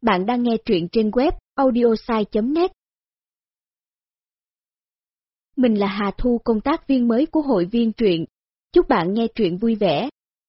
Bạn đang nghe truyện trên web audiosai.net. Mình là Hà Thu, công tác viên mới của hội viên truyện. Chúc bạn nghe truyện vui vẻ.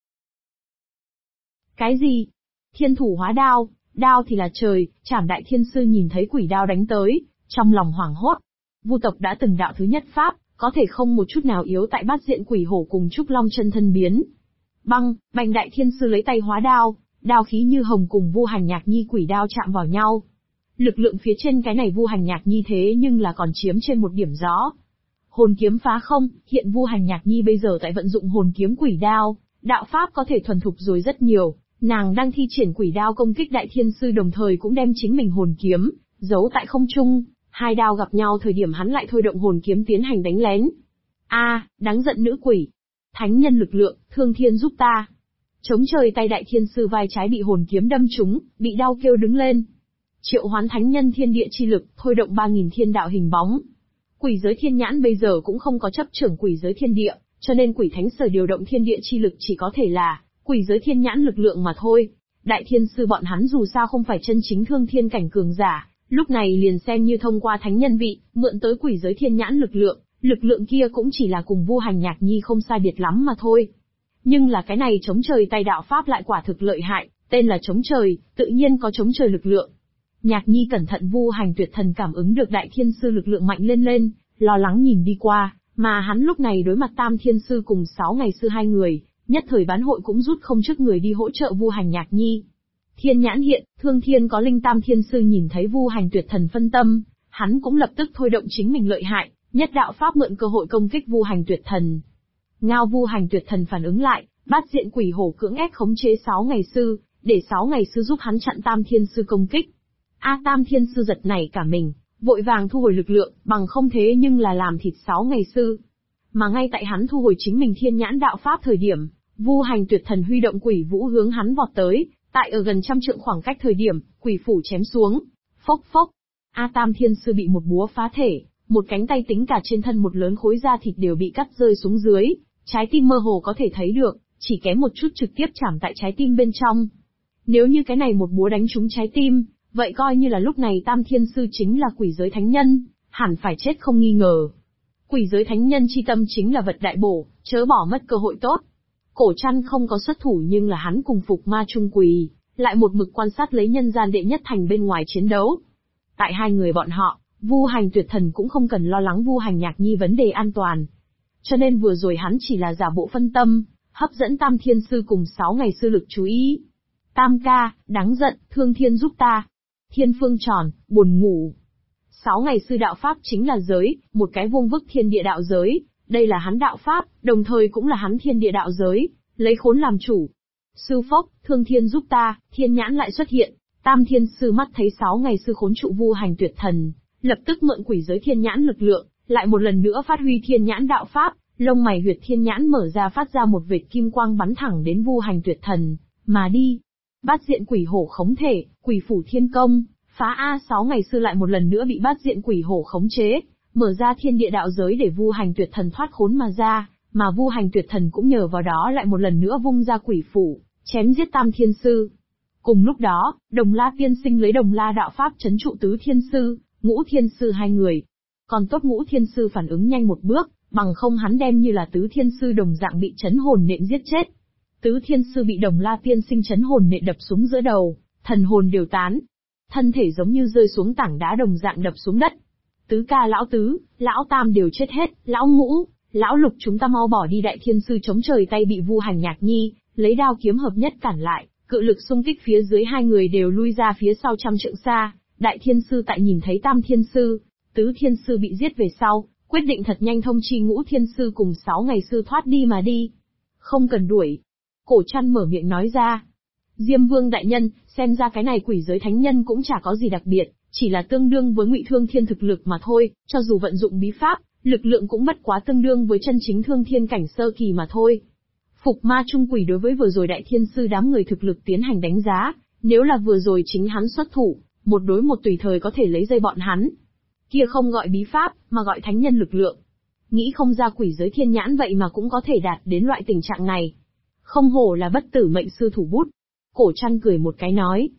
Cái gì? Thiên thủ hóa đao, đao thì là trời, Trảm Đại Thiên Sư nhìn thấy quỷ đao đánh tới, trong lòng hoảng hốt. Vu tộc đã từng đạo thứ nhất pháp, có thể không một chút nào yếu tại bát diện quỷ hổ cùng trúc long chân thân biến. Băng, Bành Đại Thiên Sư lấy tay hóa đao, đao khí như hồng cùng Vu Hành Nhạc Nhi quỷ đao chạm vào nhau. Lực lượng phía trên cái này Vu Hành Nhạc Nhi thế nhưng là còn chiếm trên một điểm rõ. Hồn kiếm phá không, hiện Vu Hành Nhạc Nhi bây giờ tại vận dụng hồn kiếm quỷ đao, đạo pháp có thể thuần thục rồi rất nhiều, nàng đang thi triển quỷ đao công kích Đại Thiên Sư đồng thời cũng đem chính mình hồn kiếm giấu tại không trung, hai đao gặp nhau thời điểm hắn lại thôi động hồn kiếm tiến hành đánh lén. Đáng giận nữ quỷ. Thánh nhân lực lượng, thương thiên giúp ta. Chống trời tay Đại Thiên Sư vai trái bị hồn kiếm đâm trúng, bị đau kêu đứng lên. Triệu hoán thánh nhân thiên địa chi lực, thôi động 3000 thiên đạo hình bóng. Quỷ giới thiên nhãn bây giờ cũng không có chấp trưởng quỷ giới thiên địa, cho nên quỷ thánh sở điều động thiên địa chi lực chỉ có thể là quỷ giới thiên nhãn lực lượng mà thôi. Đại Thiên Sư bọn hắn dù sao không phải chân chính thương thiên cảnh cường giả, lúc này liền xem như thông qua thánh nhân vị, mượn tới quỷ giới thiên nhãn lực lượng kia cũng chỉ là cùng Vu Hành Nhạc Nhi không sai biệt lắm mà thôi. Nhưng là cái này chống trời tay đạo pháp lại quả thực lợi hại, tên là chống trời, tự nhiên có chống trời lực lượng. Nhạc Nhi cẩn thận Vu Hành Tuyệt Thần cảm ứng được Đại Thiên Sư lực lượng mạnh lên, lo lắng nhìn đi qua, mà hắn lúc này đối mặt Tam Thiên Sư cùng 6 ngày sư hai người, nhất thời bán hội cũng rút không chức người đi hỗ trợ Vu Hành Nhạc Nhi. Thiên nhãn hiện, thương thiên có linh. Tam Thiên Sư nhìn thấy Vu Hành Tuyệt Thần phân tâm, hắn cũng lập tức thôi động chính mình lợi hại, nhất đạo pháp mượn cơ hội công kích Vu Hành Tuyệt Thần. Ngao Vu Hành Tuyệt Thần phản ứng lại, bát diện quỷ hổ cưỡng ép khống chế 6 ngày sư, để 6 ngày sư giúp hắn chặn Tam Thiên Sư công kích. Tam Thiên Sư giật nảy cả mình, vội vàng thu hồi lực lượng, bằng không thế nhưng là làm thịt 6 ngày sư. Mà ngay tại hắn thu hồi chính mình thiên nhãn đạo pháp thời điểm, Vu Hành Tuyệt Thần huy động quỷ vũ hướng hắn vọt tới, tại ở gần 100 trượng khoảng cách thời điểm, quỷ phủ chém xuống. Phốc phốc. Tam Thiên Sư bị một búa phá thể, một cánh tay tính cả trên thân một lớn khối da thịt đều bị cắt rơi xuống dưới, trái tim mơ hồ có thể thấy được, chỉ kém một chút trực tiếp chạm tại trái tim bên trong. Nếu như cái này một búa đánh trúng trái tim, vậy coi như là lúc này Tam Thiên Sư chính là quỷ giới thánh nhân, hẳn phải chết không nghi ngờ. Quỷ giới thánh nhân chi tâm chính là vật đại bổ, chớ bỏ mất cơ hội tốt. Cổ Trăn không có xuất thủ nhưng là hắn cùng Phục Ma Trung Quỳ, lại một mực quan sát lấy nhân gian đệ nhất thành bên ngoài chiến đấu. Tại hai người bọn họ, Vu Hành Tuyệt Thần cũng không cần lo lắng Vu Hành Nhạc Nhi vấn đề an toàn. Cho nên vừa rồi hắn chỉ là giả bộ phân tâm, hấp dẫn Tam Thiên Sư cùng 6 ngày sư lực chú ý. Tam ca, đáng giận, thương thiên giúp ta. Thiên phương tròn, buồn ngủ. 6 ngày sư đạo pháp chính là giới, một cái vuông vức thiên địa đạo giới, đây là hắn đạo pháp, đồng thời cũng là hắn thiên địa đạo giới, lấy khốn làm chủ. Sư phốc, thương thiên giúp ta, thiên nhãn lại xuất hiện, Tam Thiên Sư mắt thấy 6 ngày sư khốn trụ Vu Hành Tuyệt Thần, lập tức mượn quỷ giới thiên nhãn lực lượng, lại một lần nữa phát huy thiên nhãn đạo pháp, lông mày huyệt thiên nhãn mở ra phát ra một vệt kim quang bắn thẳng đến Vu Hành Tuyệt Thần, mà đi. Bát diện quỷ hổ khống thể, quỷ phủ thiên công, phá 6 ngày sư lại một lần nữa bị bát diện quỷ hổ khống chế, mở ra thiên địa đạo giới để Vu Hành Tuyệt Thần thoát khốn mà ra, mà Vu Hành Tuyệt Thần cũng nhờ vào đó lại một lần nữa vung ra quỷ phủ, chém giết Tam Thiên Sư. Cùng lúc đó, Đồng La Tiên Sinh lấy Đồng La đạo pháp trấn trụ Tứ Thiên Sư, Ngũ Thiên Sư hai người. Còn tốt Ngũ Thiên Sư phản ứng nhanh một bước, bằng không hắn đem như là Tứ Thiên Sư đồng dạng bị chấn hồn nện giết chết. Tứ Thiên Sư bị Đồng La Tiên Sinh chấn hồn nện đập xuống giữa đầu, thần hồn đều tán. Thân thể giống như rơi xuống tảng đá đồng dạng đập xuống đất. Tứ ca lão tứ, lão tam đều chết hết, lão ngũ, lão lục chúng ta mau bỏ đi. Đại Thiên Sư chống trời tay bị Vu Hành Nhạc Nhi lấy đao kiếm hợp nhất cản lại, cự lực xung kích phía dưới hai người đều lui ra phía sau 100 trượng xa. Đại Thiên Sư tại nhìn thấy Tam Thiên Sư, Tứ Thiên Sư bị giết về sau, quyết định thật nhanh thông chi Ngũ Thiên Sư cùng 6 ngày sư thoát đi mà đi. Không cần đuổi. Cổ Trăn mở miệng nói ra. Diêm Vương đại nhân, xem ra cái này quỷ giới thánh nhân cũng chả có gì đặc biệt, chỉ là tương đương với Ngụy Thương Thiên thực lực mà thôi, cho dù vận dụng bí pháp, lực lượng cũng bất quá tương đương với chân chính thương thiên cảnh sơ kỳ mà thôi. Phục Ma Trung Quỷ đối với vừa rồi Đại Thiên Sư đám người thực lực tiến hành đánh giá, nếu là vừa rồi chính hắn xuất thủ, một đối một tùy thời có thể lấy dây bọn hắn. Kia không gọi bí pháp, mà gọi thánh nhân lực lượng. Nghĩ không ra quỷ giới thiên nhãn vậy mà cũng có thể đạt đến loại tình trạng này. Không hổ là bất tử mệnh sư thủ bút. Cổ Trăn cười một cái nói.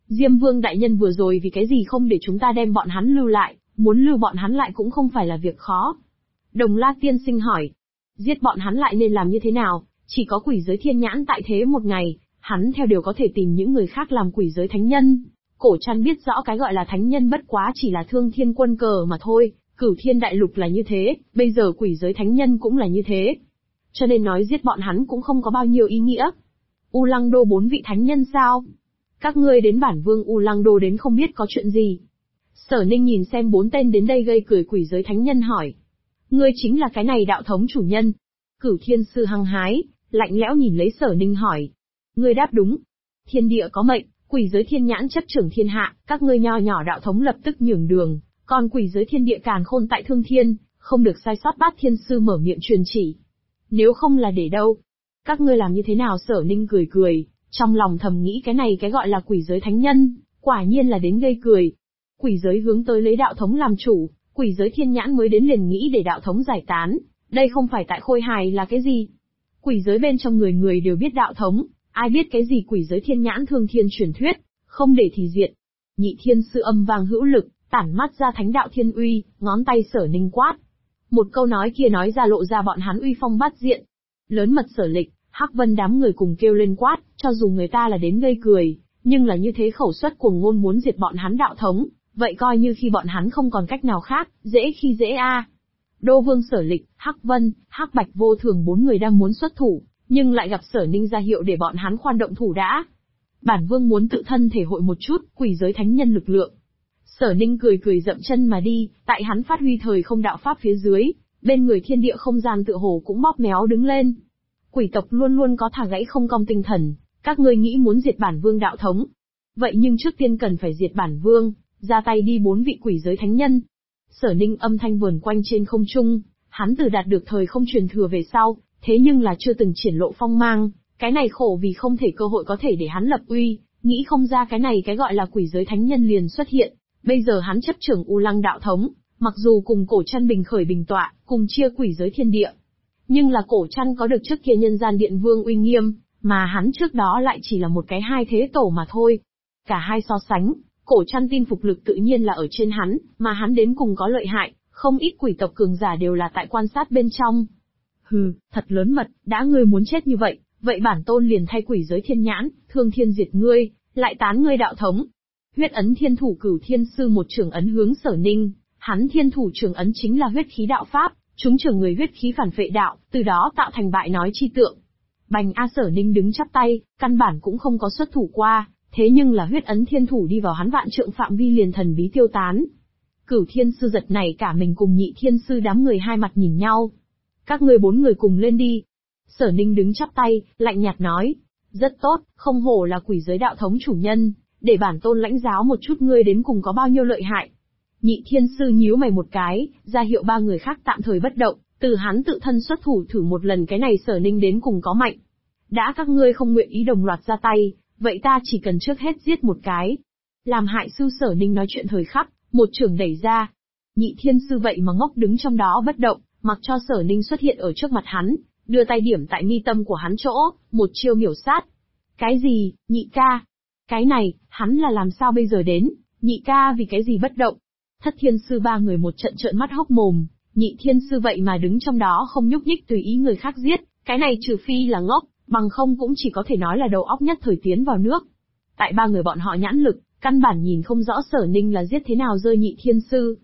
Diêm Vương đại nhân vừa rồi vì cái gì không để chúng ta đem bọn hắn lưu lại, muốn lưu bọn hắn lại cũng không phải là việc khó. Đồng La tiên sinh hỏi, giết bọn hắn lại nên làm như thế nào, chỉ có quỷ giới thiên nhãn tại thế một ngày, hắn theo điều có thể tìm những người khác làm quỷ giới thánh nhân. Cổ Trăn biết rõ cái gọi là thánh nhân bất quá chỉ là thương thiên quân cờ mà thôi, Cửu Thiên Đại Lục là như thế, bây giờ quỷ giới thánh nhân cũng là như thế. Cho nên nói giết bọn hắn cũng không có bao nhiêu ý nghĩa. U Lăng Đô 4 vị thánh nhân sao? Các ngươi đến bản vương U Lăng Đô đến không biết có chuyện gì. Sở Ninh nhìn xem 4 tên đến đây gây cười quỷ giới thánh nhân hỏi. Ngươi chính là cái này đạo thống chủ nhân. Cửu Thiên Sư hăng hái, lạnh lẽo nhìn lấy Sở Ninh hỏi. Ngươi đáp đúng. Thiên địa có mệnh, quỷ giới thiên nhãn chấp trưởng thiên hạ, các ngươi nho nhỏ đạo thống lập tức nhường đường, còn quỷ giới thiên địa càn khôn tại thương thiên, không được sai sót. Bát Thiên Sư mở miệng truyền chỉ. Nếu không là để đâu? Các ngươi làm như thế nào? Sở Ninh cười cười, trong lòng thầm nghĩ cái này cái gọi là quỷ giới thánh nhân, quả nhiên là đến gây cười. Quỷ giới hướng tới lấy đạo thống làm chủ, quỷ giới thiên nhãn mới đến liền nghĩ để đạo thống giải tán, đây không phải tại khôi hài là cái gì? Quỷ giới bên trong người người đều biết đạo thống, ai biết cái gì quỷ giới thiên nhãn thương thiên truyền thuyết, không để thì diệt. Nhị Thiên Sư âm vang hữu lực, tản mắt ra thánh đạo thiên uy, ngón tay Sở Ninh quát. Một câu nói kia nói ra lộ ra bọn hắn uy phong bát diện. Lớn mật Sở Lịch, Hắc Vân đám người cùng kêu lên quát, cho dù người ta là đến gây cười, nhưng là như thế khẩu suất cuồng ngôn muốn diệt bọn hắn đạo thống, vậy coi như khi bọn hắn không còn cách nào khác, dễ khi dễ a. Đô Vương Sở Lịch, Hắc Vân, Hắc Bạch Vô Thường 4 người đang muốn xuất thủ, nhưng lại gặp Sở Ninh ra hiệu để bọn hắn khoan động thủ đã. Bản vương muốn tự thân thể hội một chút quỷ giới thánh nhân lực lượng. Sở Ninh cười cười dậm chân mà đi, tại hắn phát huy thời không đạo pháp phía dưới, bên người thiên địa không gian tựa hồ cũng bóp méo đứng lên. Quỷ tộc luôn luôn có thả gãy không cong tinh thần, các ngươi nghĩ muốn diệt bản vương đạo thống. Vậy nhưng trước tiên cần phải diệt bản vương, ra tay đi 4 vị quỷ giới thánh nhân. Sở Ninh âm thanh vờn quanh trên không trung, hắn từ đạt được thời không truyền thừa về sau, thế nhưng là chưa từng triển lộ phong mang, cái này khổ vì không thể cơ hội có thể để hắn lập uy, nghĩ không ra cái này cái gọi là quỷ giới thánh nhân liền xuất hiện. Bây giờ hắn chấp trưởng U Lăng đạo thống, mặc dù cùng Cổ Trăn bình khởi bình tọa, cùng chia quỷ giới thiên địa, nhưng là Cổ Trăn có được trước kia nhân gian điện vương uy nghiêm, mà hắn trước đó lại chỉ là một cái hai thế tổ mà thôi. Cả hai so sánh, Cổ Trăn tin phục lực tự nhiên là ở trên hắn, mà hắn đến cùng có lợi hại, không ít quỷ tộc cường giả đều là tại quan sát bên trong. Hừ, thật lớn mật, đã ngươi muốn chết như vậy, vậy bản tôn liền thay quỷ giới thiên nhãn, thương thiên diệt ngươi, lại tán ngươi đạo thống. Huyết ấn thiên thủ Cửu Thiên Sư một trường ấn hướng Sở Ninh, hắn thiên thủ trường ấn chính là huyết khí đạo pháp, chúng trường người huyết khí phản phệ đạo, từ đó tạo thành bại nói chi tượng. Bành A. Sở Ninh đứng chắp tay, căn bản cũng không có xuất thủ qua, thế nhưng là huyết ấn thiên thủ đi vào hắn vạn trượng phạm vi liền thần bí tiêu tán. Cửu Thiên Sư giật này cả mình cùng Nhị Thiên Sư đám người hai mặt nhìn nhau. Các ngươi 4 người cùng lên đi. Sở Ninh đứng chắp tay, lạnh nhạt nói. Rất tốt, không hổ là quỷ giới đạo thống chủ nhân, để bản tôn lãnh giáo một chút ngươi đến cùng có bao nhiêu lợi hại. Nhị Thiên Sư nhíu mày một cái, ra hiệu 3 người khác tạm thời bất động, từ hắn tự thân xuất thủ thử một lần cái này Sở Ninh đến cùng có mạnh. Đã các ngươi không nguyện ý đồng loạt ra tay, vậy ta chỉ cần trước hết giết một cái. Làm hại sư Sở Ninh nói chuyện thời khắc, một chưởng đẩy ra. Nhị Thiên Sư vậy mà ngốc đứng trong đó bất động, mặc cho Sở Ninh xuất hiện ở trước mặt hắn, đưa tay điểm tại mi tâm của hắn chỗ, một chiêu miểu sát. Cái gì, nhị ca? Cái này, hắn là làm sao bây giờ đến, nhị ca vì cái gì bất động? Thất Thiên Sư 3 người một trận trợn mắt hốc mồm, Nhị Thiên Sư vậy mà đứng trong đó không nhúc nhích tùy ý người khác giết, cái này trừ phi là ngốc, bằng không cũng chỉ có thể nói là đầu óc nhất thời tiến vào nước. Tại 3 người bọn họ nhãn lực, căn bản nhìn không rõ Sở Ninh là giết thế nào rơi Nhị Thiên Sư.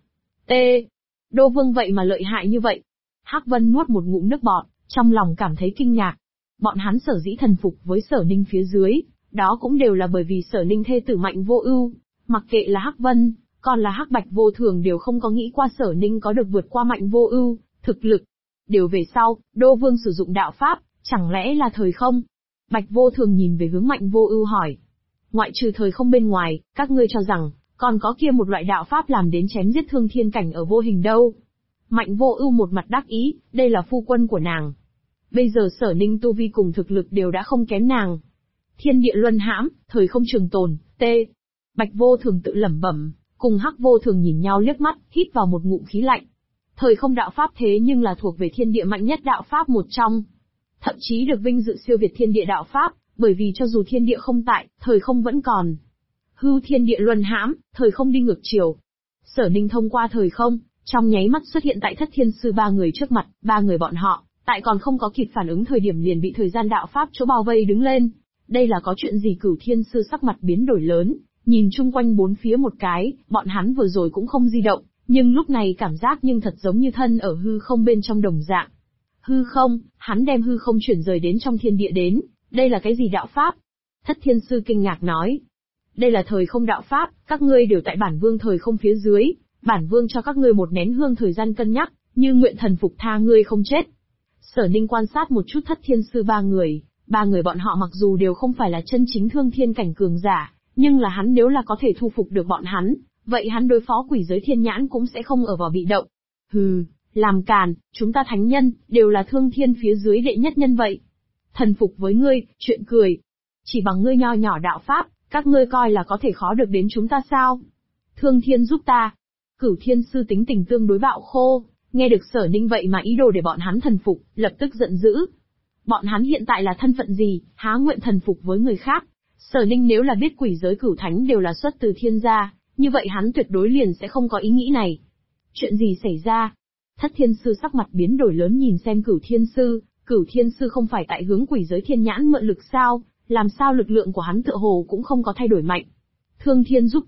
Đô Vương vậy mà lợi hại như vậy. Hắc Vân nuốt một ngụm nước bọt, trong lòng cảm thấy kinh ngạc. Bọn hắn sở dĩ thần phục với Sở Ninh phía dưới, đó cũng đều là bởi vì Sở Ninh thê tử Mạnh Vô Ưu, mặc kệ là Hắc Vân, còn là Hắc Bạch Vô Thường đều không có nghĩ qua Sở Ninh có được vượt qua Mạnh Vô Ưu thực lực. Điều về sau, Đô Vương sử dụng đạo pháp, chẳng lẽ là thời không? Bạch Vô Thường nhìn về hướng Mạnh Vô Ưu hỏi. Ngoại trừ thời không bên ngoài, các ngươi cho rằng, còn có kia một loại đạo pháp làm đến chém giết thương thiên cảnh ở vô hình đâu? Mạnh Vô Ưu một mặt đắc ý, đây là phu quân của nàng. Bây giờ Sở Ninh tu vi cùng thực lực đều đã không kém nàng. Thiên địa luân hãm, thời không trường tồn, Bạch Vô Thường tự lẩm bẩm, cùng Hắc Vô Thường nhìn nhau liếc mắt, hít vào một ngụm khí lạnh. Thời không đạo pháp thế nhưng là thuộc về thiên địa mạnh nhất đạo pháp một trong. Thậm chí được vinh dự siêu việt thiên địa đạo pháp, bởi vì cho dù thiên địa không tại, thời không vẫn còn. Hư thiên địa luân hãm, thời không đi ngược chiều. Sở Ninh thông qua thời không, trong nháy mắt xuất hiện tại Thất Thiên Sư ba người trước mặt, ba người bọn họ, tại còn không có kịp phản ứng thời điểm liền bị thời gian đạo pháp chỗ bao vây đứng lên. Đây là có chuyện gì? Cửu Thiên Sư sắc mặt biến đổi lớn, nhìn chung quanh bốn phía một cái, bọn hắn vừa rồi cũng không di động, nhưng lúc này cảm giác nhưng thật giống như thân ở hư không bên trong đồng dạng. Hư không, hắn đem hư không chuyển rời đến trong thiên địa đến, đây là cái gì đạo pháp? Thất Thiên Sư kinh ngạc nói. Đây là thời không đạo pháp, các ngươi đều tại bản vương thời không phía dưới, bản vương cho các ngươi một nén hương thời gian cân nhắc, như nguyện thần phục tha ngươi không chết. Sở Ninh quan sát một chút Thất Thiên Sư ba người bọn họ mặc dù đều không phải là chân chính thương thiên cảnh cường giả, nhưng là hắn nếu là có thể thu phục được bọn hắn, vậy hắn đối phó quỷ giới thiên nhãn cũng sẽ không ở vào bị động. Hừ, làm càn, chúng ta thánh nhân, đều là thương thiên phía dưới đệ nhất nhân vậy. Thần phục với ngươi, chuyện cười. Chỉ bằng ngươi nho nhỏ đạo pháp, các ngươi coi là có thể khó được đến chúng ta sao? Thương thiên giúp ta. Cửu Thiên Sư tính tình tương đối bạo khô, nghe được Sở Ninh vậy mà ý đồ để bọn hắn thần phục, lập tức giận dữ. Bọn hắn hiện tại là thân phận gì, há nguyện thần phục với người khác? Sở Ninh nếu là biết quỷ giới cửu thánh đều là xuất từ thiên gia, như vậy hắn tuyệt đối liền sẽ không có ý nghĩ này. Chuyện gì xảy ra? Thất Thiên Sư sắc mặt biến đổi lớn nhìn xem Cửu Thiên Sư không phải tại hướng quỷ giới thiên nhãn mượn lực sao, làm sao lực lượng của hắn tựa hồ cũng không có thay đổi mạnh. Thương Thiên giúp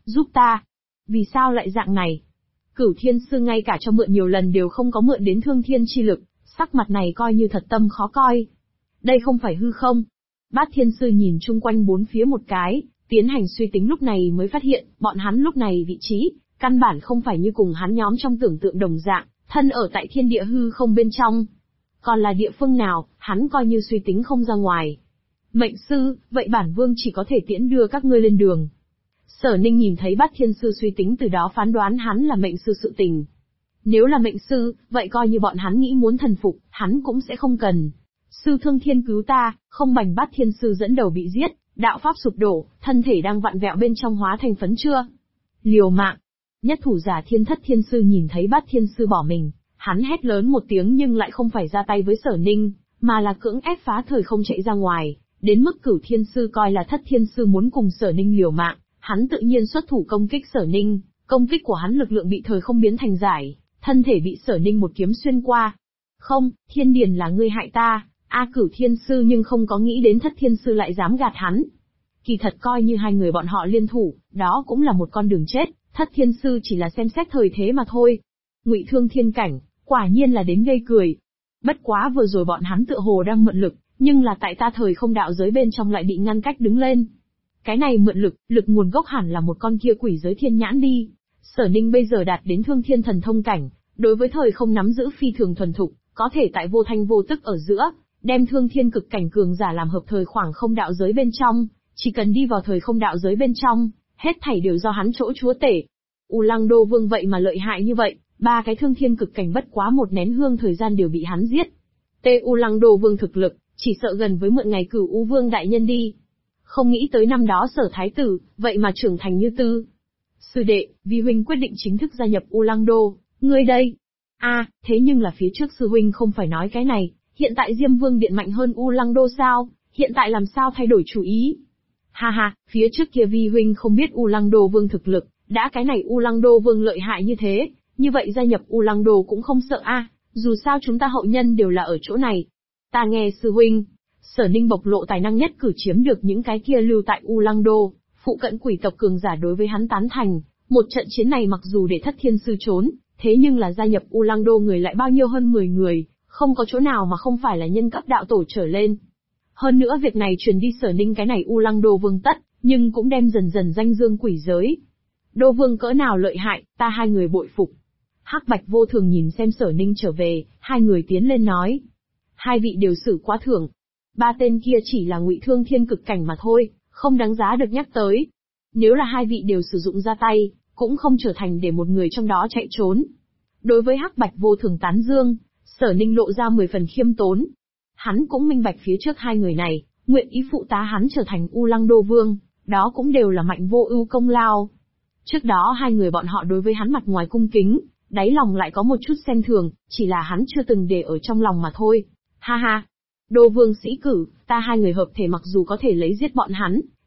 ta. Vì sao lại dạng này? Cửu Thiên Sư ngay cả cho mượn nhiều lần đều không có mượn đến Thương Thiên chi lực, sắc mặt này coi như thật tâm khó coi. Đây không phải hư không. Bát Thiên Sư nhìn chung quanh bốn phía một cái, tiến hành suy tính lúc này mới phát hiện, bọn hắn lúc này vị trí, căn bản không phải như cùng hắn nhóm trong tưởng tượng đồng dạng, thân ở tại thiên địa hư không bên trong. Còn là địa phương nào, hắn coi như suy tính không ra ngoài. Mệnh sư, vậy bản vương chỉ có thể tiễn đưa các ngươi lên đường. Sở Ninh nhìn thấy Bát Thiên Sư suy tính từ đó phán đoán hắn là mệnh sư sự tình. Nếu là mệnh sư, vậy coi như bọn hắn nghĩ muốn thần phục, hắn cũng sẽ không cần. Sư Thương Thiên cứu ta, không bành. Bát Thiên Sư dẫn đầu bị giết, đạo pháp sụp đổ, thân thể đang vặn vẹo bên trong hóa thành phấn chưa. Liều mạng. Nhất thủ giả Thiên Thất Thiên Sư nhìn thấy Bát Thiên Sư bỏ mình, hắn hét lớn một tiếng nhưng lại không phải ra tay với Sở Ninh, mà là cưỡng ép phá thời không chạy ra ngoài, đến mức Cửu Thiên Sư coi là Thất Thiên Sư muốn cùng Sở Ninh liều mạng, hắn tự nhiên xuất thủ công kích Sở Ninh, công kích của hắn lực lượng bị thời không biến thành giải, thân thể bị Sở Ninh một kiếm xuyên qua. Không, Thiên Điền là ngươi hại ta. Cửu Thiên Sư nhưng không có nghĩ đến Thất Thiên Sư lại dám gạt hắn. Kỳ thật coi như hai người bọn họ liên thủ, đó cũng là một con đường chết, Thất Thiên Sư chỉ là xem xét thời thế mà thôi. Ngụy thương thiên cảnh, quả nhiên là đến gây cười. Bất quá vừa rồi bọn hắn tựa hồ đang mượn lực, nhưng là tại ta thời không đạo giới bên trong lại bị ngăn cách đứng lên. Cái này mượn lực nguồn gốc hẳn là một con kia quỷ giới thiên nhãn đi. Sở Ninh bây giờ đạt đến thương thiên thần thông cảnh, đối với thời không nắm giữ phi thường thuần thục, có thể tại vô thanh vô tức ở giữa, đem thương thiên cực cảnh cường giả làm hợp thời khoảng không đạo giới bên trong, chỉ cần đi vào thời không đạo giới bên trong, hết thảy đều do hắn chỗ chúa tể. U Lăng Đô Vương vậy mà lợi hại như vậy, ba cái thương thiên cực cảnh bất quá một nén hương thời gian đều bị hắn giết. U Lăng Đô Vương thực lực, chỉ sợ gần với mượn ngày Cửu U Vương đại nhân đi. Không nghĩ tới năm đó Sở Thái Tử, vậy mà trưởng thành như tư. Sư đệ, vi huynh quyết định chính thức gia nhập U Lăng Đô, ngươi đây. Thế nhưng là phía trước sư huynh không phải nói cái này, hiện tại Diêm Vương Điện mạnh hơn U Lăng Đô sao, hiện tại làm sao thay đổi chủ ý? Ha, phía trước kia vi huynh không biết U Lăng Đô Vương thực lực, đã cái này U Lăng Đô Vương lợi hại như thế, như vậy gia nhập U Lăng Đô cũng không sợ dù sao chúng ta hậu nhân đều là ở chỗ này. Ta nghe sư huynh. Sở Ninh bộc lộ tài năng nhất cử chiếm được những cái kia lưu tại U Lăng Đô, phụ cận quỷ tộc cường giả đối với hắn tán thành, một trận chiến này mặc dù để Thất Thiên Sư trốn, thế nhưng là gia nhập U Lăng Đô người lại bao nhiêu hơn 10 người, không có chỗ nào mà không phải là nhân cấp đạo tổ trở lên. Hơn nữa việc này truyền đi Sở Ninh cái này U Lăng Đô Vương tất, nhưng cũng đem dần dần danh dương quỷ giới. Đô Vương cỡ nào lợi hại, ta hai người bội phục. Hắc Bạch Vô Thường nhìn xem Sở Ninh trở về, hai người tiến lên nói. Hai vị đều xử quá thưởng. Ba tên kia chỉ là ngụy thương thiên cực cảnh mà thôi, không đáng giá được nhắc tới. Nếu là hai vị đều sử dụng ra tay, cũng không trở thành để một người trong đó chạy trốn. Đối với Hắc Bạch Vô Thường tán dương, Sở Ninh lộ ra 10 phần khiêm tốn. Hắn cũng minh bạch phía trước hai người này, nguyện ý phụ tá hắn trở thành U Lăng Đô Vương, đó cũng đều là Mạnh Vô Ưu công lao. Trước đó hai người bọn họ đối với hắn mặt ngoài cung kính, đáy lòng lại có một chút xem thường, chỉ là hắn chưa từng để ở trong lòng mà thôi. Ha, Đô Vương sĩ cử, ta hai người hợp thể mặc dù có thể lấy giết bọn hắn,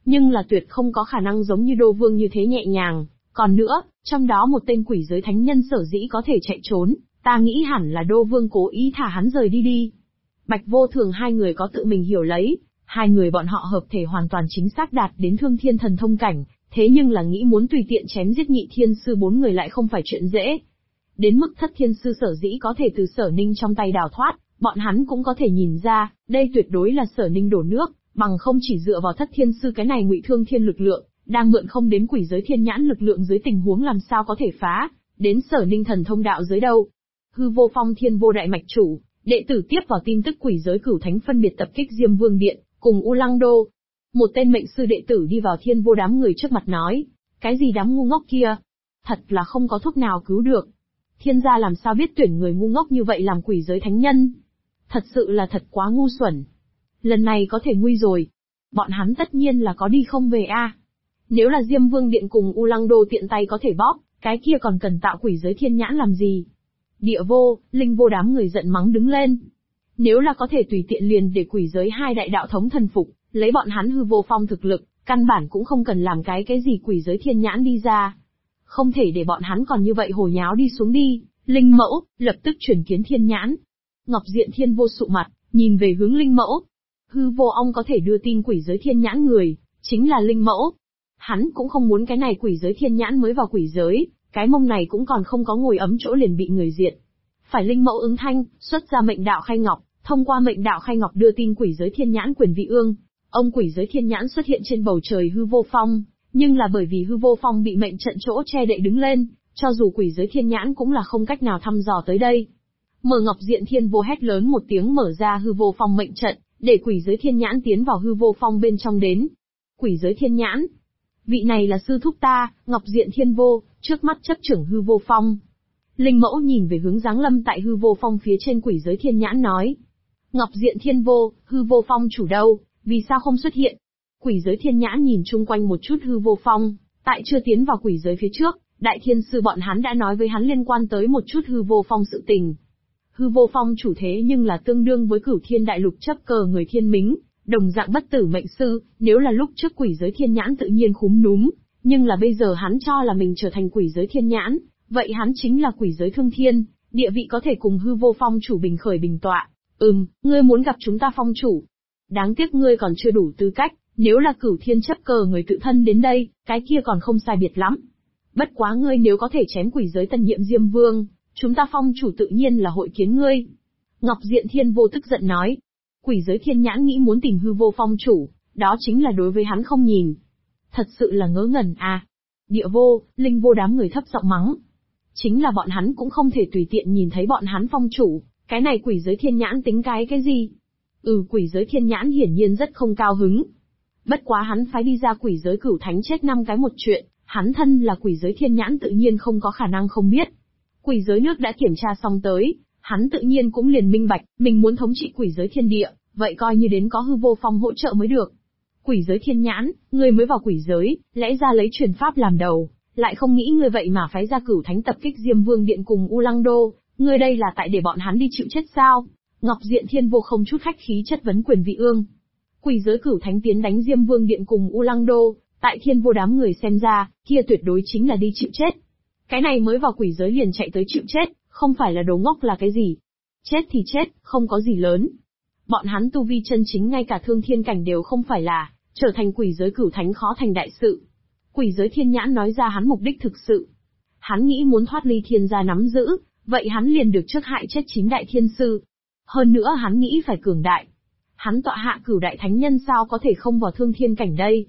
nhưng là tuyệt không có khả năng giống như Đô Vương như thế nhẹ nhàng. Còn nữa, trong đó một tên quỷ giới thánh nhân sở dĩ có thể chạy trốn, ta nghĩ hẳn là Đô Vương cố ý thả hắn rời đi. Bạch Vô Thường hai người có tự mình hiểu lấy, hai người bọn họ hợp thể hoàn toàn chính xác đạt đến thương thiên thần thông cảnh, thế nhưng là nghĩ muốn tùy tiện chém giết Nhị Thiên Sư bốn người lại không phải chuyện dễ. Đến mức Thất Thiên Sư sở dĩ có thể từ Sở Ninh trong tay đào thoát, bọn hắn cũng có thể nhìn ra, đây tuyệt đối là Sở Ninh đổ nước, bằng không chỉ dựa vào Thất Thiên Sư cái này ngụy thương thiên lực lượng, đang mượn không đến quỷ giới thiên nhãn lực lượng dưới tình huống làm sao có thể phá đến Sở Ninh thần thông đạo giới đâu. Hư Vô Phong Thiên Vô Đại Mạch Chủ, đệ tử tiếp vào tin tức quỷ giới cửu thánh phân biệt tập kích Diêm Vương Điện, cùng U Lăng Đô. Một tên mệnh sư đệ tử đi vào Thiên Vô đám người trước mặt nói, cái gì đám ngu ngốc kia? Thật là không có thuốc nào cứu được. Thiên gia làm sao biết tuyển người ngu ngốc như vậy làm quỷ giới thánh nhân? Thật sự là thật quá ngu xuẩn. Lần này có thể nguy rồi. Bọn hắn tất nhiên là có đi không về a. Nếu là Diêm Vương Điện cùng U Lăng Đô tiện tay có thể bóp, cái kia còn cần tạo quỷ giới thiên nhãn làm gì? Địa Vô, Linh Vô đám người giận mắng đứng lên. Nếu là có thể tùy tiện liền để quỷ giới hai đại đạo thống thần phục, lấy bọn hắn Hư Vô Phong thực lực, căn bản cũng không cần làm cái gì quỷ giới thiên nhãn đi ra. Không thể để bọn hắn còn như vậy hồ nháo đi xuống đi. Linh Mẫu, lập tức chuyển kiến thiên nhãn. Ngọc Diện Thiên Vô sụ mặt, nhìn về hướng Linh Mẫu. Hư Vô Ông có thể đưa tin quỷ giới thiên nhãn người, chính là Linh Mẫu. Hắn cũng không muốn cái này quỷ giới thiên nhãn mới vào quỷ giới, cái mông này cũng còn không có ngồi ấm chỗ liền bị người diệt. Phải Linh Mẫu ứng thanh, xuất ra mệnh đạo Khai Ngọc, thông qua mệnh đạo Khai Ngọc đưa tin quỷ giới thiên nhãn quyền vị ương. Ông quỷ giới thiên nhãn xuất hiện trên bầu trời Hư Vô Phong, nhưng là bởi vì Hư Vô Phong bị mệnh trận chỗ che đậy đứng lên, cho dù quỷ giới thiên nhãn cũng là không cách nào thăm dò tới đây. Mở Ngọc Diện Thiên Vô hét lớn một tiếng mở ra Hư Vô Phong mệnh trận, để quỷ giới thiên nhãn tiến vào Hư Vô Phong bên trong đến. Quỷ giới thiên nhãn, vị này là sư thúc ta, Ngọc Diện Thiên Vô, trước mắt chấp trưởng Hư Vô Phong. Linh Mẫu nhìn về hướng giáng lâm tại Hư Vô Phong phía trên quỷ giới thiên nhãn nói. Ngọc Diện Thiên Vô, Hư Vô Phong chủ đâu, vì sao không xuất hiện? Quỷ giới thiên nhãn nhìn chung quanh một chút Hư Vô Phong, tại chưa tiến vào quỷ giới phía trước, Đại Thiên Sư bọn hắn đã nói với hắn liên quan tới một chút Hư Vô Phong sự tình. Hư Vô Phong chủ thế nhưng là tương đương với Cửu Thiên Đại Lục chấp cờ người thiên mính, đồng dạng bất tử mệnh sư, nếu là lúc trước quỷ giới thiên nhãn tự nhiên khúm núm, nhưng là bây giờ hắn cho là mình trở thành quỷ giới thiên nhãn, vậy hắn chính là quỷ giới thương thiên, địa vị có thể cùng Hư Vô Phong chủ bình khởi bình tọa. Ngươi muốn gặp chúng ta phong chủ. Đáng tiếc ngươi còn chưa đủ tư cách, nếu là Cửu Thiên chấp cờ người tự thân đến đây, cái kia còn không sai biệt lắm. Bất quá ngươi nếu có thể chém quỷ giới tân nhiệm Diêm Vương, chúng ta phong chủ tự nhiên là hội kiến ngươi. Ngọc Diện Thiên Vô tức giận nói. Quỷ giới thiên nhãn nghĩ muốn tìm Hư Vô Phong chủ, đó chính là đối với hắn không nhìn. Thật sự là ngớ ngẩn à. Địa Vô, Linh Vô đám người thấp giọng mắng. Chính là bọn hắn cũng không thể tùy tiện nhìn thấy bọn hắn phong chủ, cái này quỷ giới thiên nhãn tính cái gì? Quỷ giới thiên nhãn hiển nhiên rất không cao hứng. Bất quá hắn phái đi ra quỷ giới cửu thánh chết 5 cái một chuyện, hắn thân là quỷ giới thiên nhãn tự nhiên không có khả năng không biết. Quỷ giới nước đã kiểm tra xong tới, hắn tự nhiên cũng liền minh bạch, mình muốn thống trị quỷ giới thiên địa, vậy coi như đến có Hư Vô Phong hỗ trợ mới được. Quỷ giới thiên nhãn, ngươi mới vào quỷ giới, lẽ ra lấy truyền pháp làm đầu, lại không nghĩ ngươi vậy mà phái ra cửu thánh tập kích Diêm Vương Điện cùng U Lăng Đô, ngươi đây là tại để bọn hắn đi chịu chết sao? Ngọc Diện Thiên Vô không chút khách khí chất vấn quyền vị ương. Quỷ giới cửu thánh tiến đánh Diêm Vương Điện cùng U Lăng Đô, tại Thiên Vô đám người xem ra, kia tuyệt đối chính là đi chịu chết. Cái này mới vào quỷ giới liền chạy tới chịu chết, không phải là đồ ngốc là cái gì? Chết thì chết, không có gì lớn. Bọn hắn tu vi chân chính ngay cả thương thiên cảnh đều không phải là, trở thành quỷ giới cửu thánh khó thành đại sự. Quỷ giới thiên nhãn nói ra hắn mục đích thực sự. Hắn nghĩ muốn thoát ly thiên gia nắm giữ, vậy hắn liền được trước hại chết 9 đại thiên sư. Hơn nữa hắn nghĩ phải cường đại. Hắn tọa hạ cửu đại thánh nhân sao có thể không vào thương thiên cảnh đây?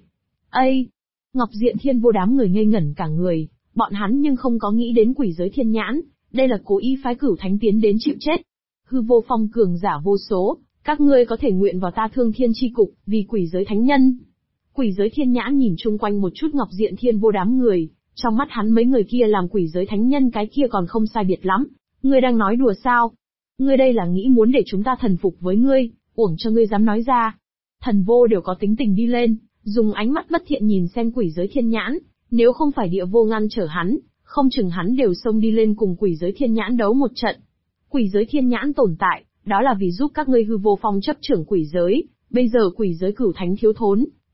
Ngọc Diện Thiên Vô đám người ngây ngẩn cả người, bọn hắn nhưng không có nghĩ đến quỷ giới thiên nhãn, đây là cố ý phái cửu thánh tiến đến chịu chết. Hư Vô Phong cường giả vô số, các ngươi có thể nguyện vào ta thương thiên chi cục, vì quỷ giới thánh nhân. Quỷ giới thiên nhãn nhìn chung quanh một chút Ngọc Diện Thiên Vô đám người, trong mắt hắn mấy người kia làm quỷ giới thánh nhân cái kia còn không sai biệt lắm. Ngươi đang nói đùa sao? Ngươi đây là nghĩ muốn để chúng ta thần phục với ngươi, uổng cho ngươi dám nói ra. Thần Vô đều có tính tình đi lên, dùng ánh mắt bất thiện nhìn xem quỷ giới thiên nhãn, nếu không phải Địa Vô ngăn trở hắn, không chừng hắn đều xông đi lên cùng quỷ giới thiên nhãn đấu một trận. Quỷ giới thiên nhãn tồn tại, đó là vì giúp các ngươi Hư Vô Phong chấp trưởng quỷ giới, bây giờ quỷ giới cửu thánh thiếu thốn,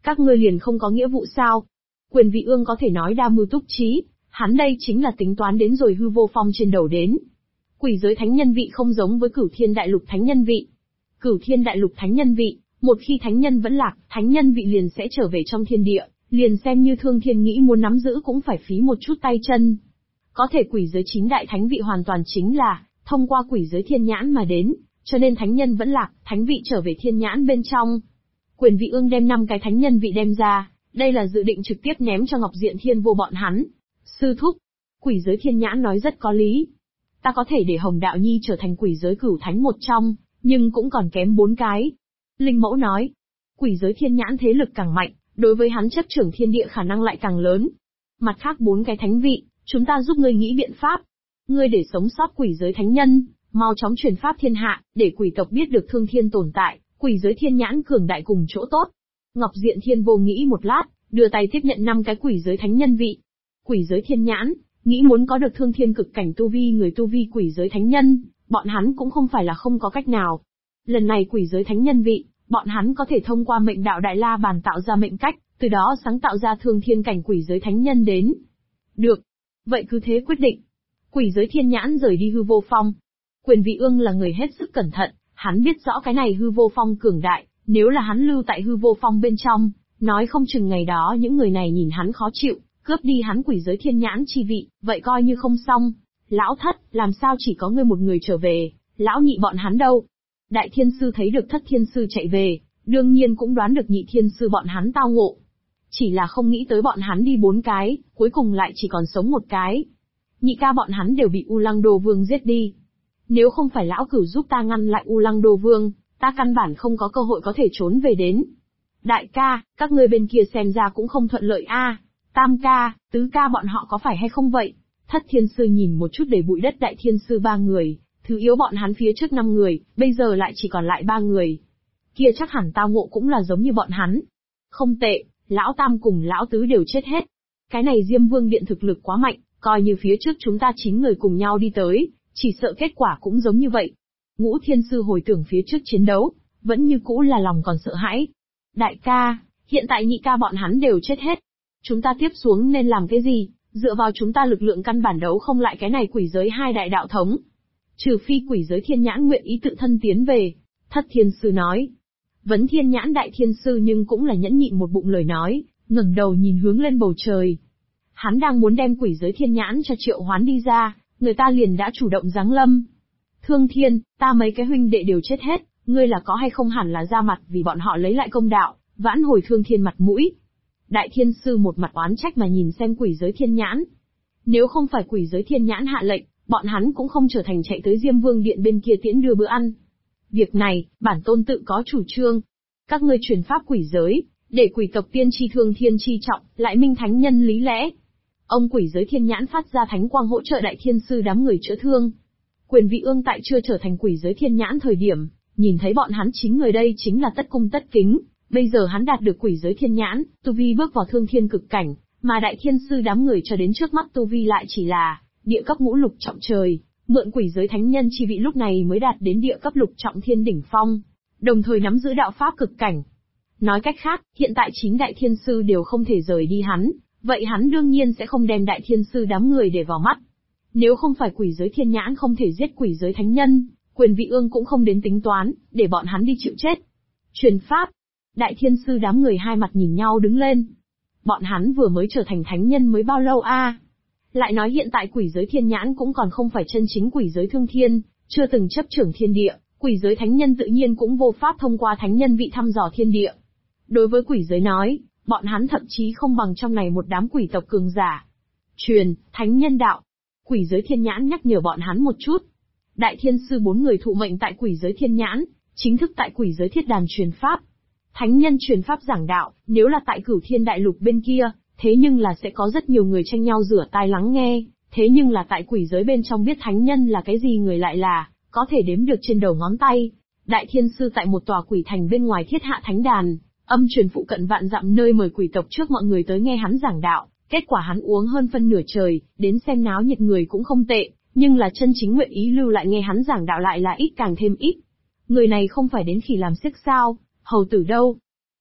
Các ngươi liền không có nghĩa vụ sao? Quyền Vị Ương có thể nói đa mưu túc trí, hắn đây chính là tính toán đến rồi hư vô phong trên đầu đến. Quỷ giới thánh nhân vị không giống với Cửu Thiên Đại Lục thánh nhân vị. Cửu Thiên Đại Lục thánh nhân vị, một khi thánh nhân vẫn lạc, thánh nhân vị liền sẽ trở về trong thiên địa, liền xem như Thương Thiên nghĩ muốn nắm giữ cũng phải phí một chút tay chân. Có thể quỷ giới chính đại thánh vị hoàn toàn chính là thông qua quỷ giới thiên nhãn mà đến, cho nên thánh nhân vẫn lạc, thánh vị trở về thiên nhãn bên trong. Quyền Vị Ương đem 5 cái thánh nhân vị đem ra, đây là dự định trực tiếp ném cho Ngọc Diện Thiên Vô bọn hắn. Sư thúc, quỷ giới thiên nhãn nói rất có lý. Ta có thể để Hồng Đạo Nhi trở thành quỷ giới cửu thánh một trong, nhưng cũng còn kém 4 cái. Linh Mẫu nói, quỷ giới thiên nhãn thế lực càng mạnh, đối với hắn chấp trưởng thiên địa khả năng lại càng lớn. Mặt khác 4 cái thánh vị, chúng ta giúp ngươi nghĩ biện pháp. Ngươi để sống sót quỷ giới thánh nhân, mau chóng truyền pháp thiên hạ, để quỷ tộc biết được thương thiên tồn tại, quỷ giới thiên nhãn cường đại cùng chỗ tốt. Ngọc Diện Thiên Vô nghĩ một lát, đưa tay tiếp nhận 5 cái quỷ giới thánh nhân vị. Quỷ giới thiên nhãn, nghĩ muốn có được thương thiên cực cảnh tu vi người tu vi quỷ giới thánh nhân, bọn hắn cũng không phải là không có cách nào. Lần này quỷ giới thánh nhân vị, bọn hắn có thể thông qua mệnh đạo Đại La Bàn tạo ra mệnh cách, từ đó sáng tạo ra thương thiên cảnh quỷ giới thánh nhân đến. Được. Vậy cứ thế quyết định. Quỷ giới thiên nhãn rời đi hư vô phong. Quyền Vị Ương là người hết sức cẩn thận, hắn biết rõ cái này hư vô phong cường đại, nếu là hắn lưu tại hư vô phong bên trong, nói không chừng ngày đó những người này nhìn hắn khó chịu, cướp đi hắn quỷ giới thiên nhãn chi vị, vậy coi như không xong. Lão Thất, làm sao chỉ có ngươi một người trở về, lão nhị bọn hắn đâu? Đại Thiên Sư thấy được Thất Thiên Sư chạy về, đương nhiên cũng đoán được Nhị Thiên Sư bọn hắn tao ngộ. Chỉ là không nghĩ tới bọn hắn đi 4 cái, cuối cùng lại chỉ còn sống 1 cái. Nhị ca bọn hắn đều bị U Lăng Đô Vương giết đi. Nếu không phải lão cửu giúp ta ngăn lại U Lăng Đô Vương, ta căn bản không có cơ hội có thể trốn về đến. Đại ca, các ngươi bên kia xem ra cũng không thuận lợi a. Tam ca, tứ ca bọn họ có phải hay không vậy? Thất Thiên Sư nhìn một chút để bụi đất Đại Thiên Sư 3 người, thứ yếu bọn hắn phía trước 5 người, bây giờ lại chỉ còn lại 3 người. Kia chắc hẳn tao ngộ cũng là giống như bọn hắn. Không tệ, lão Tam cùng lão Tứ đều chết hết. Cái này Diêm Vương Điện thực lực quá mạnh, coi như phía trước chúng ta 9 người cùng nhau đi tới, chỉ sợ kết quả cũng giống như vậy. Ngũ Thiên Sư hồi tưởng phía trước chiến đấu, vẫn như cũ là lòng còn sợ hãi. Đại ca, hiện tại nhị ca bọn hắn đều chết hết. Chúng ta tiếp xuống nên làm cái gì? Dựa vào chúng ta lực lượng căn bản đấu không lại cái này quỷ giới 2 đại đạo thống. Trừ phi quỷ giới thiên nhãn nguyện ý tự thân tiến về. Thất Thiên Sư nói. Vấn Thiên Nhãn Đại Thiên Sư nhưng cũng là nhẫn nhịn một bụng lời nói, ngẩng đầu nhìn hướng lên bầu trời. Hắn đang muốn đem quỷ giới thiên nhãn cho triệu hoán đi ra, người ta liền đã chủ động giáng lâm. Thương Thiên, ta mấy cái huynh đệ đều chết hết, ngươi là có hay không hẳn là ra mặt vì bọn họ lấy lại công đạo, vãn hồi Thương Thiên mặt mũi. Đại Thiên Sư một mặt oán trách mà nhìn xem quỷ giới thiên nhãn. Nếu không phải quỷ giới thiên nhãn hạ lệnh, bọn hắn cũng không trở thành chạy tới Diêm Vương Điện bên kia tiễn đưa bữa ăn. Việc này, bản tôn tự có chủ trương. Các ngươi truyền pháp quỷ giới, để quỷ tộc tiên tri Thương Thiên chi trọng, lại minh thánh nhân lý lẽ. Ông quỷ giới thiên nhãn phát ra thánh quang hỗ trợ Đại Thiên Sư đám người chữa thương. Quyền Vị Ương tại chưa trở thành quỷ giới thiên nhãn thời điểm, nhìn thấy bọn hắn 9 người đây chính là tất cung tất kính. Bây giờ hắn đạt được quỷ giới thiên nhãn, tu vi bước vào thương thiên cực cảnh, mà Đại Thiên Sư đám người cho đến trước mắt tu vi lại chỉ là địa cấp ngũ lục trọng trời, mượn quỷ giới thánh nhân chi vị lúc này mới đạt đến địa cấp lục trọng thiên đỉnh phong, đồng thời nắm giữ đạo pháp cực cảnh. Nói cách khác, hiện tại chính Đại Thiên Sư đều không thể rời đi hắn, vậy hắn đương nhiên sẽ không đem Đại Thiên Sư đám người để vào mắt. Nếu không phải quỷ giới thiên nhãn không thể giết quỷ giới thánh nhân, Quyền Vị Ương cũng không đến tính toán, để bọn hắn đi chịu chết. Truyền pháp. Đại Thiên Sư đám người hai mặt nhìn nhau đứng lên. Bọn hắn vừa mới trở thành thánh nhân mới bao lâu a? Lại nói hiện tại quỷ giới thiên nhãn cũng còn không phải chân chính quỷ giới thương thiên, chưa từng chấp trưởng thiên địa, quỷ giới thánh nhân tự nhiên cũng vô pháp thông qua thánh nhân vị thăm dò thiên địa. Đối với quỷ giới nói, bọn hắn thậm chí không bằng trong này một đám quỷ tộc cường giả. Truyền, thánh nhân đạo. Quỷ giới thiên nhãn nhắc nhở bọn hắn một chút. Đại Thiên Sư 4 người thụ mệnh tại quỷ giới thiên nhãn, chính thức tại quỷ giới thiết đàn truyền pháp. Thánh nhân truyền pháp giảng đạo, nếu là tại Cửu Thiên Đại Lục bên kia, thế nhưng là sẽ có rất nhiều người tranh nhau rửa tai lắng nghe, thế nhưng là tại quỷ giới bên trong biết thánh nhân là cái gì người lại là, có thể đếm được trên đầu ngón tay. Đại Thiên Sư tại một tòa quỷ thành bên ngoài thiết hạ thánh đàn, âm truyền phụ cận vạn dặm nơi mời quỷ tộc trước mọi người tới nghe hắn giảng đạo, kết quả hắn uống hơn phân nửa trời, đến xem náo nhiệt người cũng không tệ, nhưng là chân chính nguyện ý lưu lại nghe hắn giảng đạo lại là ít càng thêm ít. Người này không phải đến khi làm xiếc sao, hầu tử đâu?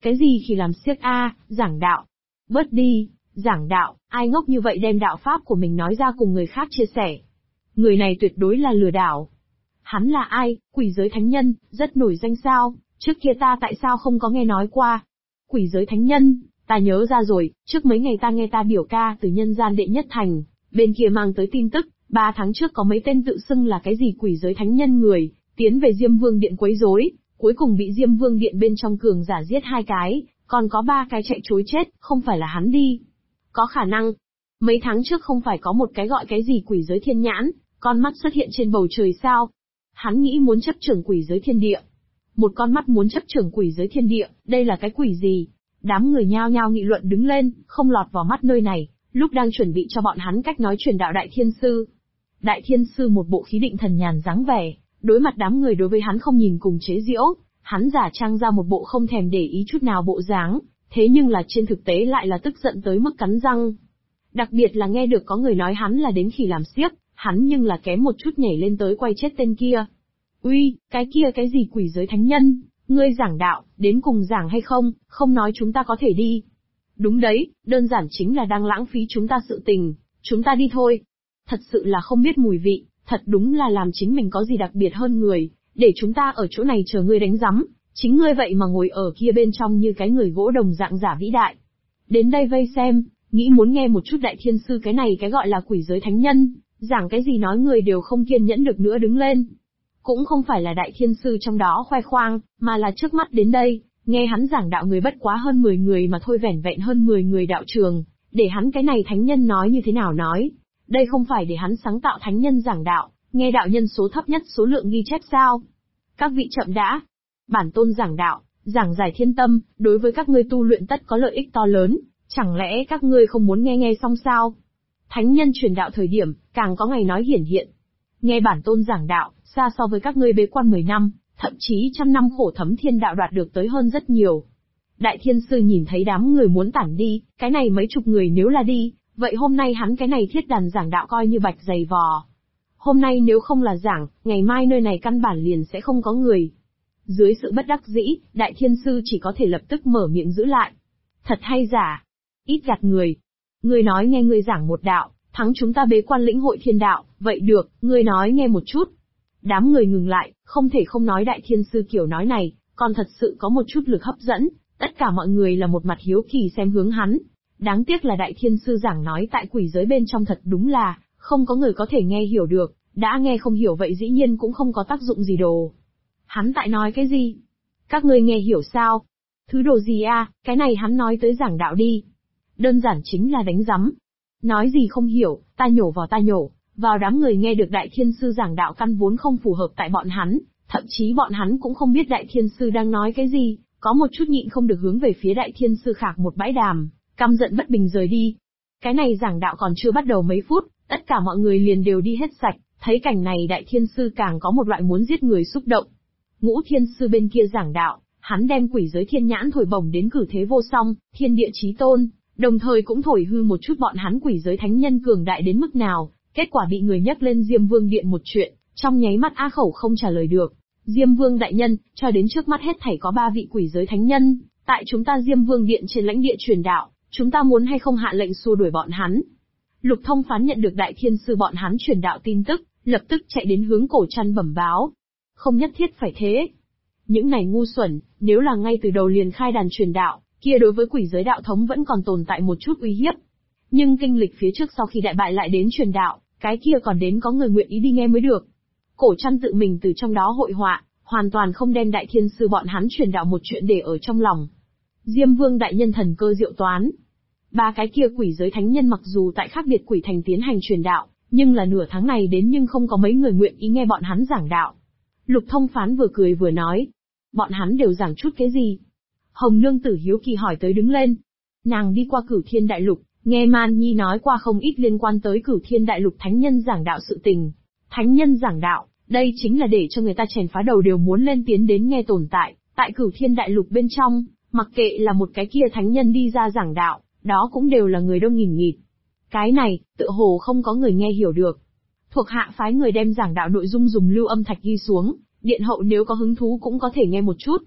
Cái gì khi làm xiếc a, giảng đạo. Bớt đi, giảng đạo, ai ngốc như vậy đem đạo pháp của mình nói ra cùng người khác chia sẻ. Người này tuyệt đối là lừa đảo. Hắn là ai, quỷ giới thánh nhân, rất nổi danh sao, trước kia ta tại sao không có nghe nói qua. Quỷ giới thánh nhân, ta nhớ ra rồi, trước mấy ngày ta nghe ta biểu ca từ nhân gian đệ nhất thành, bên kia mang tới tin tức, 3 tháng trước có mấy tên tự xưng là cái gì quỷ giới thánh nhân người, tiến về Diêm Vương Điện quấy rối, cuối cùng bị Diêm Vương Điện bên trong cường giả giết 2 cái, còn có 3 cái chạy trối chết, không phải là hắn đi. Có khả năng. Mấy tháng trước không phải có một cái gọi cái gì quỷ giới thiên nhãn, con mắt xuất hiện trên bầu trời sao? Hắn nghĩ muốn chấp trưởng quỷ giới thiên địa. Một con mắt muốn chấp trưởng quỷ giới thiên địa, đây là cái quỷ gì? Đám người nhao nhao nghị luận đứng lên, không lọt vào mắt nơi này, lúc đang chuẩn bị cho bọn hắn cách nói truyền đạo Đại Thiên Sư. Đại Thiên Sư một bộ khí định thần nhàn dáng vẻ, đối mặt đám người đối với hắn không nhìn cùng chế giễu, hắn giả trang ra một bộ không thèm để ý chút nào bộ dáng, thế nhưng là trên thực tế lại là tức giận tới mức cắn răng. Đặc biệt là nghe được có người nói hắn là đến khi làm xiếc, hắn nhưng là kém một chút nhảy lên tới quay chết tên kia. Uy, cái kia cái gì quỷ giới thánh nhân, ngươi giảng đạo, đến cùng giảng hay không, không nói chúng ta có thể đi. Đúng đấy, đơn giản chính là đang lãng phí chúng ta sự tình, chúng ta đi thôi. Thật sự là không biết mùi vị, thật đúng là làm chính mình có gì đặc biệt hơn người, để chúng ta ở chỗ này chờ ngươi đánh rắm, chính ngươi vậy mà ngồi ở kia bên trong như cái người gỗ đồng dạng giả vĩ đại. Đến đây vây xem, nghĩ muốn nghe một chút Đại Thiên Sư cái này cái gọi là quỷ giới thánh nhân, giảng cái gì nói người đều không kiên nhẫn được nữa đứng lên. Cũng không phải là Đại Thiên Sư trong đó khoe khoang, mà là trước mắt đến đây, nghe hắn giảng đạo người bất quá hơn 10 người mà thôi, vẻn vẹn hơn 10 người đạo trường, để hắn cái này thánh nhân nói như thế nào nói. Đây không phải để hắn sáng tạo thánh nhân giảng đạo, nghe đạo nhân số thấp nhất số lượng ghi chép sao? Các vị chậm đã. Bản tôn giảng đạo, giảng giải thiên tâm, đối với các ngươi tu luyện tất có lợi ích to lớn, chẳng lẽ các ngươi không muốn nghe xong sao? Thánh nhân truyền đạo thời điểm, càng có ngày nói hiển hiện. Nghe bản tôn giảng đạo, xa so với các ngươi bế quan 10 năm, thậm chí trăm năm khổ thấm thiên đạo đoạt được tới hơn rất nhiều. Đại Thiên Sư nhìn thấy đám người muốn tản đi, cái này mấy chục người nếu là đi, vậy hôm nay hắn cái này thiết đàn giảng đạo coi như bạch dày vò. Hôm nay nếu không là giảng, ngày mai nơi này căn bản liền sẽ không có người. Dưới sự bất đắc dĩ, Đại Thiên Sư chỉ có thể lập tức mở miệng giữ lại. Thật hay giả? Ít gạt người. Ngươi nói nghe ngươi giảng một đạo, thắng chúng ta bế quan lĩnh hội thiên đạo, vậy được, ngươi nói nghe một chút. Đám người ngừng lại, không thể không nói Đại Thiên Sư kiểu nói này, còn thật sự có một chút lực hấp dẫn, tất cả mọi người là một mặt hiếu kỳ xem hướng hắn. Đáng tiếc là Đại Thiên Sư giảng nói tại quỷ giới bên trong thật đúng là, không có người có thể nghe hiểu được, đã nghe không hiểu vậy dĩ nhiên cũng không có tác dụng gì đồ. Hắn tại nói cái gì? Các ngươi nghe hiểu sao? Thứ đồ gì a? Cái này hắn nói tới giảng đạo đi. Đơn giản chính là đánh rắm. Nói gì không hiểu, ta nhổ vào ta nhổ. Vào đám người nghe được Đại Thiên Sư giảng đạo căn vốn không phù hợp tại bọn hắn, thậm chí bọn hắn cũng không biết Đại Thiên Sư đang nói cái gì, có một chút nhịn không được hướng về phía Đại Thiên Sư khạc một bãi đàm, căm giận bất bình rời đi. Cái này giảng đạo còn chưa bắt đầu mấy phút, tất cả mọi người liền đều đi hết sạch, thấy cảnh này Đại Thiên Sư càng có một loại muốn giết người xúc động. Ngũ Thiên Sư bên kia giảng đạo, hắn đem quỷ giới thiên nhãn thổi bổng đến cử thế vô song, thiên địa chí tôn, đồng thời cũng thổi hư một chút bọn hắn quỷ giới thánh nhân cường đại đến mức nào, kết quả bị người nhắc lên Diêm Vương Điện một chuyện, trong nháy mắt á khẩu không trả lời được. Diêm Vương đại nhân, cho đến trước mắt hết thảy có 3 vị quỷ giới thánh nhân, tại chúng ta Diêm Vương Điện trên lãnh địa truyền đạo, chúng ta muốn hay không hạ lệnh xua đuổi bọn hắn. Lục Thông Phán nhận được Đại Thiên Sư bọn hắn truyền đạo tin tức, lập tức chạy đến hướng Cổ Trăn bẩm báo. Không nhất thiết phải thế. Những này ngu xuẩn, nếu là ngay từ đầu liền khai đàn truyền đạo, kia đối với quỷ giới đạo thống vẫn còn tồn tại một chút uy hiếp. Nhưng kinh lịch phía trước sau khi đại bại lại đến truyền đạo, cái kia còn đến có người nguyện ý đi nghe mới được. Cổ Trăn tự mình từ trong đó hội họa, hoàn toàn không đem Đại Thiên Sư bọn hắn truyền đạo một chuyện để ở trong lòng. Diêm Vương đại nhân thần cơ diệu toán. 3 cái kia quỷ giới thánh nhân mặc dù tại khác biệt quỷ thành tiến hành truyền đạo, nhưng là nửa tháng này đến nhưng không có mấy người nguyện ý nghe bọn hắn giảng đạo. Lục Thông Phán vừa cười vừa nói, bọn hắn đều giảng chút cái gì? Hồng Nương Tử hiếu kỳ hỏi tới đứng lên. Nàng đi qua Cửu Thiên Đại Lục, nghe Man Nhi nói qua không ít liên quan tới Cửu Thiên Đại Lục thánh nhân giảng đạo sự tình. Thánh nhân giảng đạo, đây chính là để cho người ta chèn phá đầu đều muốn lên tiến đến nghe tồn tại, tại Cửu Thiên Đại Lục bên trong, mặc kệ là một cái kia thánh nhân đi ra giảng đạo, đó cũng đều là người đông nghìn nghịt. Cái này, tựa hồ không có người nghe hiểu được. Thuộc hạ phái người đem giảng đạo nội dung dùng lưu âm thạch ghi xuống, điện hậu nếu có hứng thú cũng có thể nghe một chút.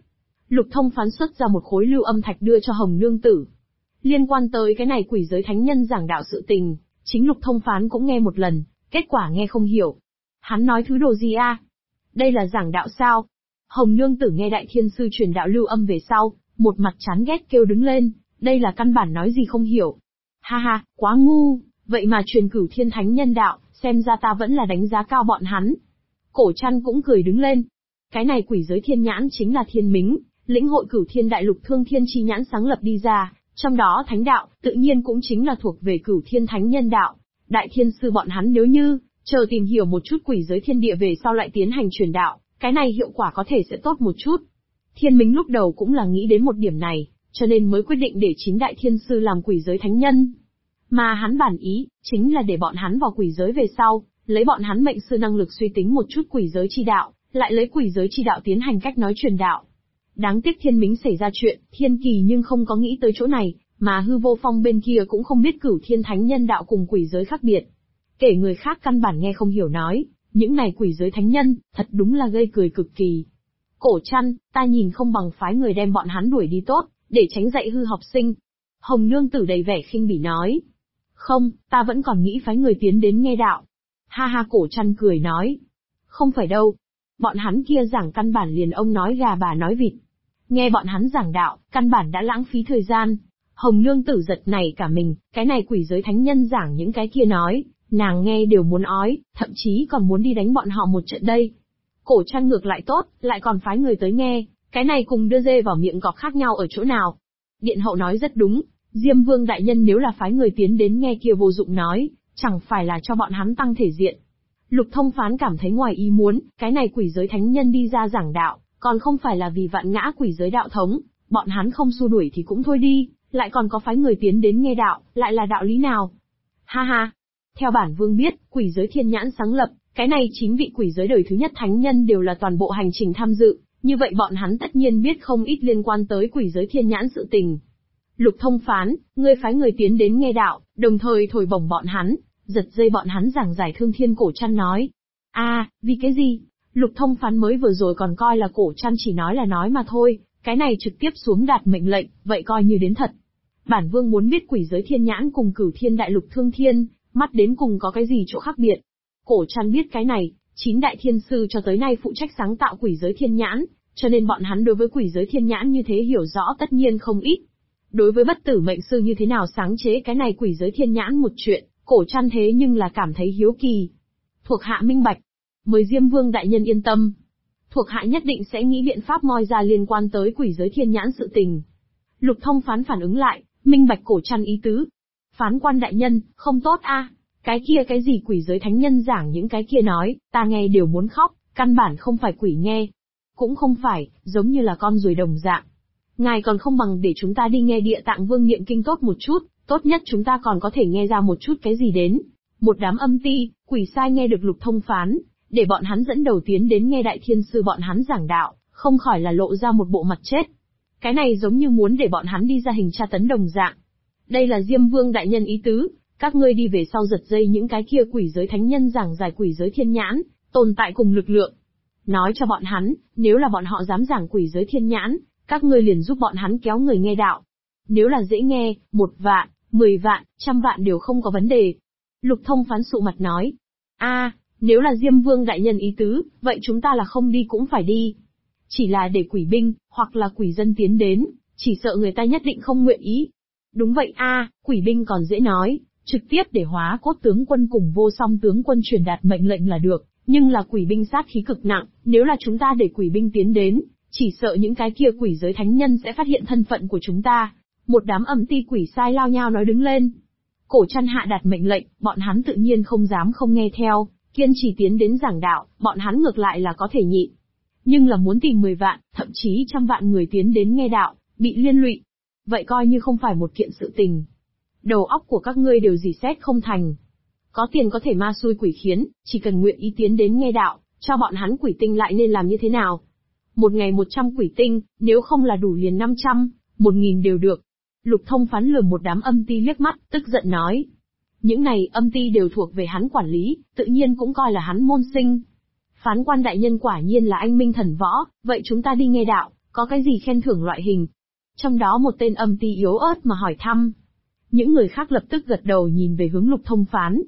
Lục Thông Phán xuất ra một khối lưu âm thạch đưa cho Hồng Nương Tử. Liên quan tới cái này quỷ giới thánh nhân giảng đạo sự tình, chính Lục Thông Phán cũng nghe một lần, kết quả nghe không hiểu. Hắn nói thứ đồ gì a? Đây là giảng đạo sao? Hồng Nương Tử nghe Đại Thiên Sư truyền đạo lưu âm về sau, một mặt chán ghét kêu đứng lên, đây là căn bản nói gì không hiểu. Ha ha, quá ngu, vậy mà truyền Cửu Thiên Thánh Nhân đạo, xem ra ta vẫn là đánh giá cao bọn hắn. Cổ Trăn cũng cười đứng lên. Cái này quỷ giới thiên nhãn chính là thiên mính, lĩnh hội Cửu Thiên Đại Lục Thương Thiên chi nhãn sáng lập đi ra, trong đó thánh đạo, tự nhiên cũng chính là thuộc về Cửu Thiên Thánh Nhân đạo. Đại Thiên Sư bọn hắn nếu như, chờ tìm hiểu một chút quỷ giới thiên địa về sau lại tiến hành truyền đạo, cái này hiệu quả có thể sẽ tốt một chút. Thiên Mính lúc đầu cũng là nghĩ đến một điểm này, cho nên mới quyết định để 9 Đại Thiên Sư làm quỷ giới thánh nhân. Mà hắn bản ý, chính là để bọn hắn vào quỷ giới về sau, lấy bọn hắn mệnh sư năng lực suy tính một chút quỷ giới chi đạo, lại lấy quỷ giới chi đạo tiến hành cách nói truyền đạo. Đáng tiếc Thiên Mính xảy ra chuyện, Thiên Kỳ nhưng không có nghĩ tới chỗ này, mà Hư Vô Phong bên kia cũng không biết Cửu Thiên Thánh Nhân đạo cùng quỷ giới khác biệt. Kể người khác căn bản nghe không hiểu nói, những này quỷ giới thánh nhân, thật đúng là gây cười cực kỳ. Cổ Trăn, ta nhìn không bằng phái người đem bọn hắn đuổi đi tốt, để tránh dạy hư học sinh. Hồng Nương Tử đầy vẻ khinh bỉ nói. Không, ta vẫn còn nghĩ phái người tiến đến nghe đạo. Ha ha, Cổ Trăn cười nói. Không phải đâu. Bọn hắn kia giảng căn bản liền ông nói gà bà nói vịt. Nghe bọn hắn giảng đạo, căn bản đã lãng phí thời gian. Hồng Nương Tử giật nảy cả mình, cái này quỷ giới thánh nhân giảng những cái kia nói, nàng nghe đều muốn ói, thậm chí còn muốn đi đánh bọn họ một trận đây. Cổ Trăn ngược lại tốt, lại còn phái người tới nghe, cái này cùng đưa dê vào miệng cọp khác nhau ở chỗ nào. Điện hậu nói rất đúng, Diêm Vương đại nhân nếu là phái người tiến đến nghe kia vô dụng nói, chẳng phải là cho bọn hắn tăng thể diện. Lục Thông Phán cảm thấy ngoài ý muốn, cái này quỷ giới thánh nhân đi ra giảng đạo, còn không phải là vì vạn ngã quỷ giới đạo thống, bọn hắn không xua đuổi thì cũng thôi đi, lại còn có phái người tiến đến nghe đạo, lại là đạo lý nào? Ha ha! Theo bản vương biết, quỷ giới thiên nhãn sáng lập, cái này 9 vị quỷ giới đời thứ nhất thánh nhân đều là toàn bộ hành trình tham dự, như vậy bọn hắn tất nhiên biết không ít liên quan tới quỷ giới thiên nhãn sự tình. Lục Thông Phán, ngươi phái người tiến đến nghe đạo, đồng thời thổi bổng bọn hắn, giật dây bọn hắn giảng giải Thương Thiên. Cổ Trăn nói. Vì cái gì? Lục Thông Phán mới vừa rồi còn coi là Cổ Trăn chỉ nói là nói mà thôi, cái này trực tiếp xuống đạt mệnh lệnh, vậy coi như đến thật. Bản vương muốn biết quỷ giới thiên nhãn cùng Cửu Thiên Đại Lục Thương Thiên, mắt đến cùng có cái gì chỗ khác biệt. Cổ Trăn biết cái này, 9 Đại Thiên Sư cho tới nay phụ trách sáng tạo quỷ giới thiên nhãn, cho nên bọn hắn đối với quỷ giới thiên nhãn như thế hiểu rõ tất nhiên không ít. Đối với bất tử mệnh sư như thế nào sáng chế cái này quỷ giới thiên nhãn một chuyện, Cổ Trăn thế nhưng là cảm thấy hiếu kỳ. Thuộc hạ minh bạch. Mời Diêm Vương đại nhân yên tâm. Thuộc hạ nhất định sẽ nghĩ biện pháp moi ra liên quan tới quỷ giới thiên nhãn sự tình. Lục Thông Phán phản ứng lại, minh bạch Cổ Trăn ý tứ. Phán quan đại nhân, không tốt a. Cái kia cái gì quỷ giới thánh nhân giảng những cái kia nói, ta nghe đều muốn khóc, căn bản không phải quỷ nghe. Cũng không phải, giống như là con ruồi đồng dạng. Ngài còn không bằng để chúng ta đi nghe Địa Tạng Vương niệm kinh tốt một chút, tốt nhất chúng ta còn có thể nghe ra một chút cái gì đến. Một đám âm ti, quỷ sai nghe được Lục Thông Phán, để bọn hắn dẫn đầu tiến đến nghe Đại Thiên Sư bọn hắn giảng đạo, không khỏi là lộ ra một bộ mặt chết. Cái này giống như muốn để bọn hắn đi ra hình tra tấn đồng dạng. Đây là Diêm Vương đại nhân ý tứ, các ngươi đi về sau giật dây những cái kia quỷ giới thánh nhân giảng giải quỷ giới thiên nhãn, tồn tại cùng lực lượng. Nói cho bọn hắn, nếu là bọn họ dám giảng quỷ giới thiên nhãn, các ngươi liền giúp bọn hắn kéo người nghe đạo. Nếu là dễ nghe, 1 vạn, 10 vạn, 100 vạn đều không có vấn đề. Lục Thông Phán sụ mặt nói. Nếu là Diêm Vương đại nhân ý tứ, vậy chúng ta là không đi cũng phải đi. Chỉ là để quỷ binh, hoặc là quỷ dân tiến đến, chỉ sợ người ta nhất định không nguyện ý. Đúng vậy quỷ binh còn dễ nói, trực tiếp để Hóa Cốt tướng quân cùng Vô Song tướng quân truyền đạt mệnh lệnh là được, nhưng là quỷ binh sát khí cực nặng, nếu là chúng ta để quỷ binh tiến đến, chỉ sợ những cái kia quỷ giới thánh nhân sẽ phát hiện thân phận của chúng ta. Một đám âm ti quỷ sai lao nhao nói đứng lên. Cổ Trăn hạ đạt mệnh lệnh, bọn hắn tự nhiên không dám không nghe theo, kiên trì tiến đến giảng đạo, bọn hắn ngược lại là có thể nhịn. Nhưng là muốn tìm 10 vạn, thậm chí 100 vạn người tiến đến nghe đạo, bị liên lụy. Vậy coi như không phải một kiện sự tình. Đầu óc của các ngươi đều dì xét không thành. Có tiền có thể ma xui quỷ khiến, chỉ cần nguyện ý tiến đến nghe đạo, cho bọn hắn quỷ tinh lại nên làm như thế nào? Một ngày 100 quỷ tinh, nếu không là đủ liền 500, 1000 đều được. Lục Thông Phán lườm một đám âm ti liếc mắt, tức giận nói. Những này âm ti đều thuộc về hắn quản lý, tự nhiên cũng coi là hắn môn sinh. Phán quan đại nhân quả nhiên là anh minh thần võ, vậy chúng ta đi nghe đạo, có cái gì khen thưởng loại hình. Trong đó một tên âm ty yếu ớt mà hỏi thăm. Những người khác lập tức gật đầu nhìn về hướng Lục Thông Phán.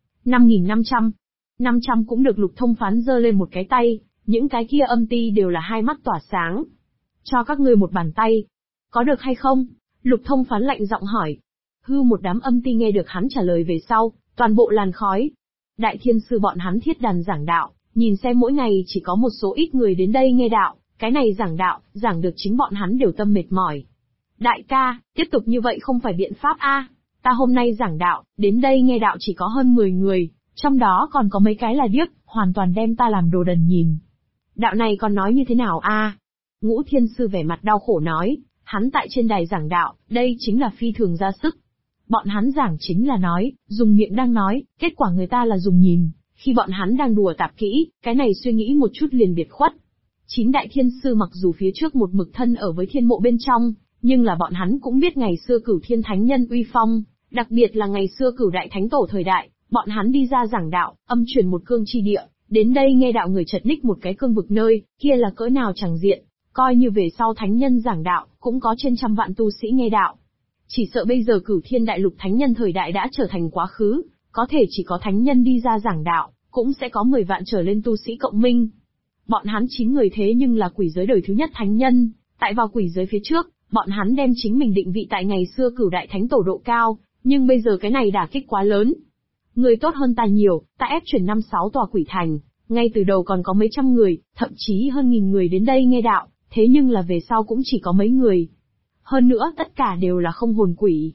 5.500. 500 cũng được. Lục Thông Phán giơ lên một cái tay, những cái kia âm ty đều là hai mắt tỏa sáng. Cho các ngươi một bàn tay. Có được hay không? Lục Thông Phán lạnh giọng hỏi. Một đám âm ty nghe được hắn trả lời về sau, toàn bộ làn khói. Đại thiên sư bọn hắn thiết đàn giảng đạo, nhìn xem mỗi ngày chỉ có một số ít người đến đây nghe đạo, cái này giảng đạo, giảng được chính bọn hắn đều tâm mệt mỏi. Đại ca, tiếp tục như vậy không phải biện pháp a. Ta hôm nay giảng đạo, đến đây nghe đạo chỉ có hơn 10 người, trong đó còn có mấy cái là điếc, hoàn toàn đem ta làm đồ đần nhìn. Đạo này còn nói như thế nào a? Ngũ Thiên Sư vẻ mặt đau khổ nói, hắn tại trên đài giảng đạo, đây chính là phi thường ra sức. Bọn hắn giảng chính là nói, dùng miệng đang nói, kết quả người ta là dùng nhìn, khi bọn hắn đang đùa tạp kỹ, cái này suy nghĩ một chút liền biệt khuất. 9 đại thiên sư mặc dù phía trước một mực thân ở với thiên mộ bên trong, nhưng là bọn hắn cũng biết ngày xưa Cửu Thiên Thánh Nhân uy phong, đặc biệt là ngày xưa Cửu Đại Thánh Tổ thời đại, bọn hắn đi ra giảng đạo, âm truyền một cương chi địa, đến đây nghe đạo người chật ních một cái cương vực nơi, kia là cỡ nào chẳng diện, coi như về sau Thánh Nhân giảng đạo, cũng có trên trăm vạn tu sĩ nghe đạo. Chỉ sợ bây giờ Cửu Thiên Đại Lục Thánh Nhân thời đại đã trở thành quá khứ, có thể chỉ có Thánh Nhân đi ra giảng đạo, cũng sẽ có 10 vạn trở lên tu sĩ cộng minh. Bọn hắn 9 người thế nhưng là quỷ giới đời thứ nhất Thánh Nhân, tại vào quỷ giới phía trước, bọn hắn đem chính mình định vị tại ngày xưa Cửu Đại Thánh Tổ độ cao, nhưng bây giờ cái này đả kích quá lớn. Người tốt hơn ta nhiều, ta ép chuyển 5-6 tòa quỷ thành, ngay từ đầu còn có mấy trăm người, thậm chí hơn 1000 người đến đây nghe đạo, thế nhưng là về sau cũng chỉ có mấy người. Hơn nữa tất cả đều là không hồn quỷ.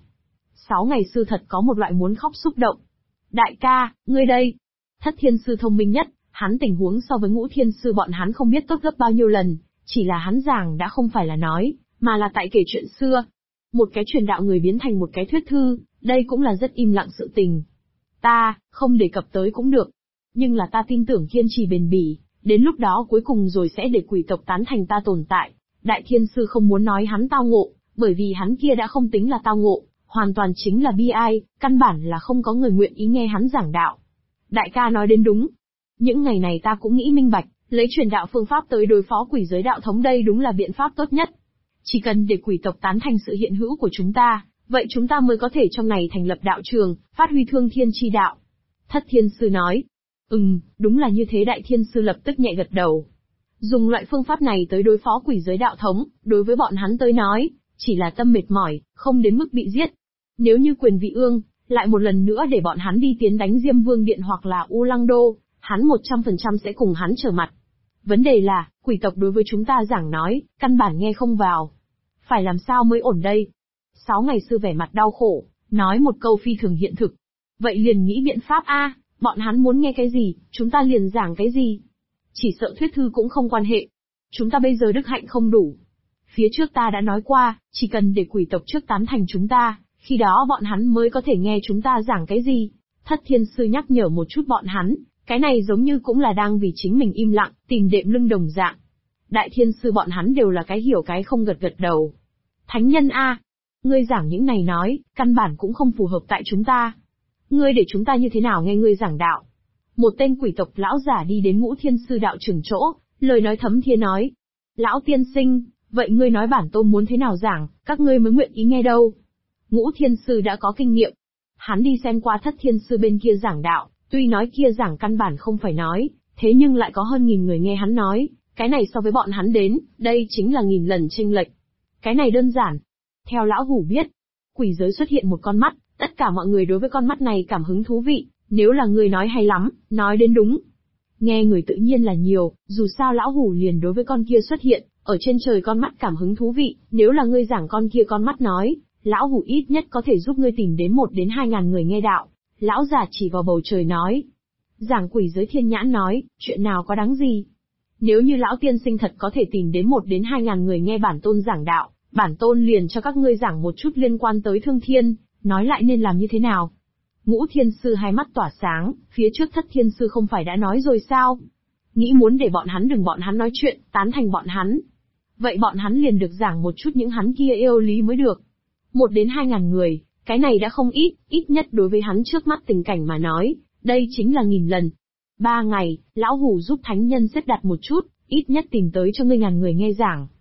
6 ngày sư thật có một loại muốn khóc xúc động. Đại ca, ngươi đây. Thất Thiên Sư thông minh nhất, hắn tình huống so với Ngũ Thiên Sư bọn hắn không biết tốt gấp bao nhiêu lần, chỉ là hắn giảng đã không phải là nói, mà là tại kể chuyện xưa. Một cái truyền đạo người biến thành một cái thuyết thư, đây cũng là rất im lặng sự tình. Ta, không đề cập tới cũng được. Nhưng là ta tin tưởng kiên trì bền bỉ, đến lúc đó cuối cùng rồi sẽ để quỷ tộc tán thành ta tồn tại. Đại Thiên Sư không muốn nói hắn tao ngộ, bởi vì hắn kia đã không tính là tao ngộ, hoàn toàn chính là bi ai, căn bản là không có người nguyện ý nghe hắn giảng đạo. Đại ca nói đến đúng. Những ngày này ta cũng nghĩ minh bạch, lấy truyền đạo phương pháp tới đối phó quỷ giới đạo thống đây đúng là biện pháp tốt nhất. Chỉ cần để quỷ tộc tán thành sự hiện hữu của chúng ta, vậy chúng ta mới có thể trong này thành lập đạo trường, phát huy thương thiên chi đạo. Thất Thiên Sư nói. Đúng là như thế. Đại Thiên Sư lập tức nhẹ gật đầu. Dùng loại phương pháp này tới đối phó quỷ giới đạo thống, đối với bọn hắn tới nói, chỉ là tâm mệt mỏi, không đến mức bị giết. Nếu như Quyền Vị Ương, lại một lần nữa để bọn hắn đi tiến đánh Diêm Vương Điện hoặc là U Lăng Đô, hắn 100% sẽ cùng hắn trở mặt. Vấn đề là, quỷ tộc đối với chúng ta giảng nói, căn bản nghe không vào. Phải làm sao mới ổn đây? 6 ngày sư vẻ mặt đau khổ, nói một câu phi thường hiện thực. Vậy liền nghĩ biện pháp a, bọn hắn muốn nghe cái gì, chúng ta liền giảng cái gì. Chỉ sợ thuyết thư cũng không quan hệ. Chúng ta bây giờ đức hạnh không đủ. Phía trước ta đã nói qua, chỉ cần để quỷ tộc trước tán thành chúng ta, khi đó bọn hắn mới có thể nghe chúng ta giảng cái gì. Thất Thiên Sư nhắc nhở một chút bọn hắn, cái này giống như cũng là đang vì chính mình im lặng, tìm đệm lưng đồng dạng. Đại Thiên Sư bọn hắn đều là cái hiểu cái không gật gật đầu. Thánh nhân a, ngươi giảng những này nói, căn bản cũng không phù hợp tại chúng ta. Ngươi để chúng ta như thế nào nghe ngươi giảng đạo? Một tên quỷ tộc lão giả đi đến Ngũ Thiên Sư đạo trưởng chỗ, lời nói thấm thía nói. Lão tiên sinh, vậy ngươi nói bản tôn muốn thế nào giảng, các ngươi mới nguyện ý nghe đâu? Ngũ Thiên Sư đã có kinh nghiệm. Hắn đi xem qua Thất Thiên Sư bên kia giảng đạo, tuy nói kia giảng căn bản không phải nói, thế nhưng lại có hơn 1000 người nghe hắn nói, cái này so với bọn hắn đến, đây chính là 1000 lần chênh lệch. Cái này đơn giản. Theo lão hủ biết, quỷ giới xuất hiện một con mắt, tất cả mọi người đối với con mắt này cảm hứng thú vị, nếu là người nói hay lắm, nói đến đúng. Nghe người tự nhiên là nhiều, dù sao lão hủ liền đối với con kia xuất hiện, ở trên trời con mắt cảm hứng thú vị, nếu là ngươi giảng con kia con mắt nói, lão hủ ít nhất có thể giúp ngươi tìm đến 1 đến 2000 người nghe đạo. Lão giả chỉ vào bầu trời nói. Giảng quỷ giới Thiên Nhãn nói, chuyện nào có đáng gì. Nếu như lão tiên sinh thật có thể tìm đến 1 đến 2000 người nghe bản tôn giảng đạo, bản tôn liền cho các ngươi giảng một chút liên quan tới thương thiên, nói lại nên làm như thế nào. Ngũ Thiên Sư hai mắt tỏa sáng, phía trước Thất Thiên Sư không phải đã nói rồi sao? Nghĩ muốn để bọn hắn đừng bọn hắn nói chuyện, tán thành bọn hắn. Vậy bọn hắn liền được giảng một chút những hắn kia yêu lý mới được. 1 đến 2000 người, cái này đã không ít, ít nhất đối với hắn trước mắt tình cảnh mà nói, đây chính là 1000 lần. 3 ngày, lão hủ giúp thánh nhân xếp đặt một chút, ít nhất tìm tới cho ngươi 1000 người nghe giảng.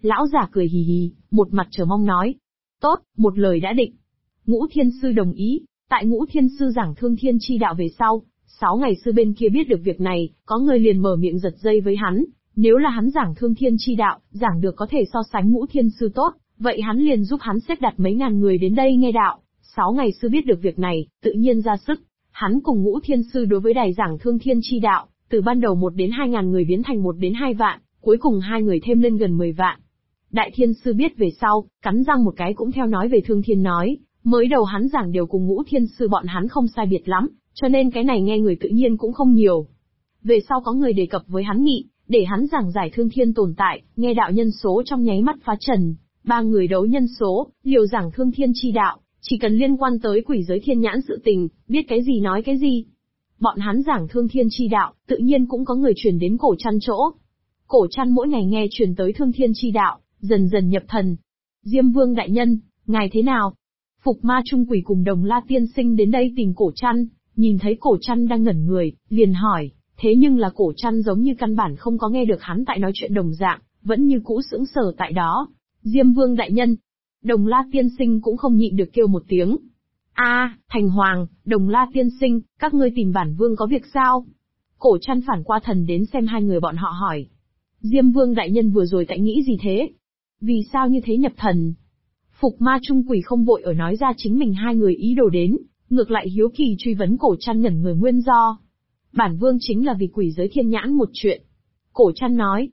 Lão giả cười hì hì, một mặt chờ mong nói. Tốt, một lời đã định. Ngũ Thiên Sư đồng ý. Tại Ngũ Thiên Sư giảng Thương Thiên chi đạo về sau, 6 ngày sư bên kia biết được việc này, có người liền mở miệng giật dây với hắn. Nếu là hắn giảng Thương Thiên chi đạo, giảng được có thể so sánh Ngũ Thiên Sư tốt, vậy hắn liền giúp hắn xếp đặt mấy ngàn người đến đây nghe đạo. 6 ngày sư biết được việc này, tự nhiên ra sức. Hắn cùng Ngũ Thiên Sư đối với đài giảng Thương Thiên chi đạo, từ ban đầu 1 đến 2 ngàn người biến thành 1 đến 2 vạn, cuối cùng 2 người thêm lên gần 10 vạn. Đại Thiên Sư biết về sau, cắn răng một cái cũng theo nói về Thương Thiên nói, mới đầu hắn giảng đều cùng Ngũ Thiên Sư bọn hắn không sai biệt lắm, cho nên cái này nghe người tự nhiên cũng không nhiều. Về sau có người đề cập với hắn nghị, để hắn giảng giải Thương Thiên tồn tại, nghe đạo nhân số trong nháy mắt phá trần, 3 người đấu nhân số, liều giảng Thương Thiên chi đạo, chỉ cần liên quan tới quỷ giới thiên nhãn sự tình, biết cái gì nói cái gì. Bọn hắn giảng Thương Thiên chi đạo, tự nhiên cũng có người truyền đến Cổ Trăn chỗ. Cổ Trăn mỗi ngày nghe truyền tới Thương Thiên chi đạo, dần dần nhập thần. Diêm Vương đại nhân, ngài thế nào? Phục Ma Trung Quỷ cùng Đồng La tiên sinh đến đây tìm Cổ Trăn, nhìn thấy Cổ Trăn đang ngẩn người, liền hỏi, thế nhưng là Cổ Trăn giống như căn bản không có nghe được hắn tại nói chuyện đồng dạng, vẫn như cũ sững sờ tại đó. Diêm Vương đại nhân. Đồng La tiên sinh cũng không nhịn được kêu một tiếng. Thành Hoàng, Đồng La tiên sinh, các ngươi tìm bản vương có việc sao? Cổ Trăn phản qua thần đến xem hai người bọn họ hỏi. Diêm Vương đại nhân vừa rồi tại nghĩ gì thế? Vì sao như thế nhập thần? Phục Ma Trung Quỷ không vội ở nói ra chính mình hai người ý đồ đến, ngược lại hiếu kỳ truy vấn Cổ Trăn ngẩn người nguyên do. Bản vương chính là vì quỷ giới thiên nhãn một chuyện. Cổ Trăn nói.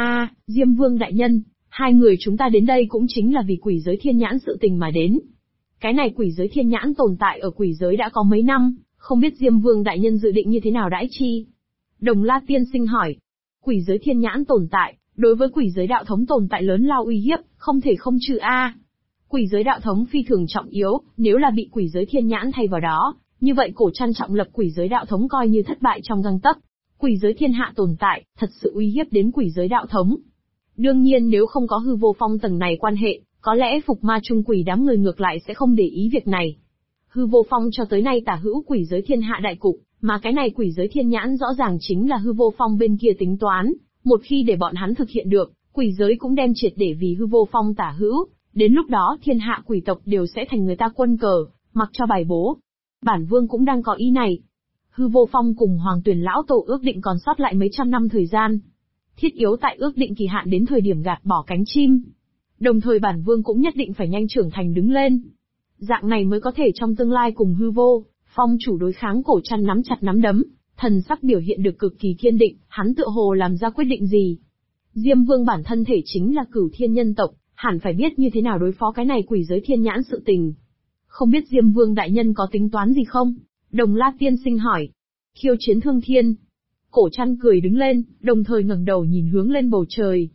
Diêm Vương đại nhân, hai người chúng ta đến đây cũng chính là vì quỷ giới thiên nhãn sự tình mà đến. Cái này quỷ giới thiên nhãn tồn tại ở quỷ giới đã có mấy năm, không biết Diêm Vương đại nhân dự định như thế nào đãi chi? Đồng La tiên sinh hỏi. Quỷ giới thiên nhãn tồn tại, đối với quỷ giới đạo thống tồn tại lớn lao uy hiếp, không thể không trừ Quỷ giới đạo thống phi thường trọng yếu, nếu là bị quỷ giới thiên nhãn thay vào đó, như vậy Cổ Trăn trọng lập quỷ giới đạo thống coi như thất bại trong gang tấc. Quỷ giới thiên hạ tồn tại, thật sự uy hiếp đến quỷ giới đạo thống. Đương nhiên nếu không có Hư Vô Phong tầng này quan hệ, có lẽ Phục Ma Trung Quỷ đám người ngược lại sẽ không để ý việc này. Hư Vô Phong cho tới nay tả hữu quỷ giới thiên hạ đại cục, mà cái này quỷ giới thiên nhãn rõ ràng chính là Hư Vô Phong bên kia tính toán, một khi để bọn hắn thực hiện được, quỷ giới cũng đem triệt để vì Hư Vô Phong tả hữu, đến lúc đó thiên hạ quỷ tộc đều sẽ thành người ta quân cờ, mặc cho bài bố. Bản vương cũng đang có ý này. Hư Vô Phong cùng Hoàng Tuyền lão tổ ước định còn sót lại mấy trăm năm thời gian. Thiết yếu tại ước định kỳ hạn đến thời điểm gạt bỏ cánh chim. Đồng thời bản vương cũng nhất định phải nhanh trưởng thành đứng lên. Dạng này mới có thể trong tương lai cùng Hư Vô Phong chủ đối kháng. Cổ Trăn nắm chặt nắm đấm, thần sắc biểu hiện được cực kỳ kiên định, hắn tựa hồ làm ra quyết định gì. Diêm Vương bản thân thể chính là Cửu Thiên nhân tộc, hẳn phải biết như thế nào đối phó cái này quỷ giới thiên nhãn sự tình. Không biết Diêm Vương đại nhân có tính toán gì không? Đồng La tiên sinh hỏi. Khiêu chiến Thương Thiên. Cổ Trăn cười đứng lên, đồng thời ngẩng đầu nhìn hướng lên bầu trời.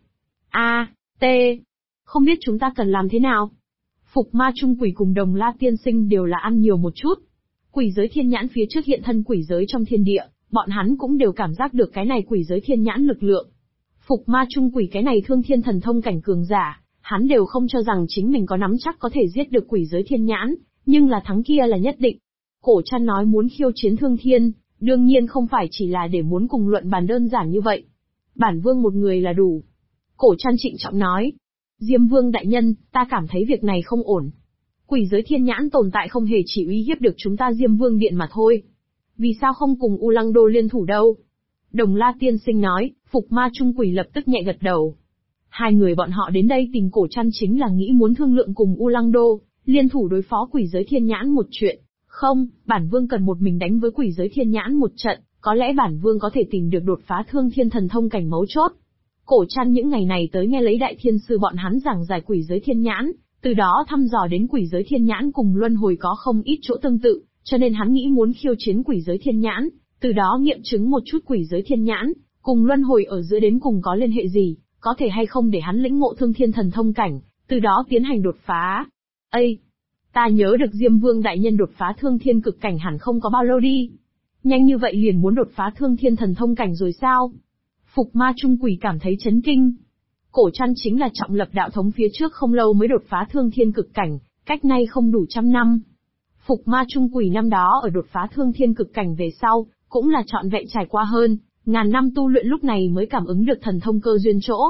Không biết chúng ta cần làm thế nào? Phục Ma Trung Quỷ cùng Đồng La tiên sinh đều là ăn nhiều một chút. Quỷ giới thiên nhãn phía trước hiện thân quỷ giới trong thiên địa, bọn hắn cũng đều cảm giác được cái này quỷ giới thiên nhãn lực lượng. Phục Ma Trung Quỷ cái này Thương Thiên thần thông cảnh cường giả, hắn đều không cho rằng chính mình có nắm chắc có thể giết được quỷ giới thiên nhãn, nhưng là thắng kia là nhất định. Cổ Trăn nói muốn khiêu chiến Thương Thiên, đương nhiên không phải chỉ là để muốn cùng luận bàn đơn giản như vậy. Bản vương một người là đủ. Cổ Trăn trịnh trọng nói. Diêm Vương đại nhân, ta cảm thấy việc này không ổn. Quỷ giới thiên nhãn tồn tại không hề chỉ uy hiếp được chúng ta Diêm Vương điện mà thôi. Vì sao không cùng U Lăng Đô liên thủ đâu? Đồng La tiên sinh nói. Phục Ma Trung Quỷ lập tức nhẹ gật đầu. Hai người bọn họ đến đây tìm Cổ Trăn chính là nghĩ muốn thương lượng cùng U Lăng Đô, liên thủ đối phó quỷ giới thiên nhãn một chuyện. Không, bản vương cần một mình đánh với quỷ giới thiên nhãn một trận, có lẽ bản vương có thể tìm được đột phá Thương Thiên thần thông cảnh mấu chốt. Cổ Trăn những ngày này tới nghe lấy đại thiên sư bọn hắn giảng giải quỷ giới thiên nhãn, từ đó thăm dò đến quỷ giới thiên nhãn cùng luân hồi có không ít chỗ tương tự, cho nên hắn nghĩ muốn khiêu chiến quỷ giới thiên nhãn, từ đó nghiệm chứng một chút quỷ giới thiên nhãn, cùng luân hồi ở giữa đến cùng có liên hệ gì, có thể hay không để hắn lĩnh ngộ Thương Thiên thần thông cảnh, từ đó tiến hành đột phá. Ta nhớ được Diêm Vương đại nhân đột phá Thương Thiên cực cảnh hẳn không có bao lâu đi. Nhanh như vậy liền muốn đột phá Thương Thiên thần thông cảnh rồi sao? Phục Ma Trung Quỷ cảm thấy chấn kinh. Cổ Trăn chính là trọng lập đạo thống phía trước không lâu mới đột phá Thương Thiên cực cảnh, cách nay không đủ 100 năm. Phục Ma Trung Quỷ năm đó ở đột phá Thương Thiên cực cảnh về sau, cũng là trọn vẹn trải qua hơn ngàn năm tu luyện lúc này mới cảm ứng được thần thông cơ duyên chỗ.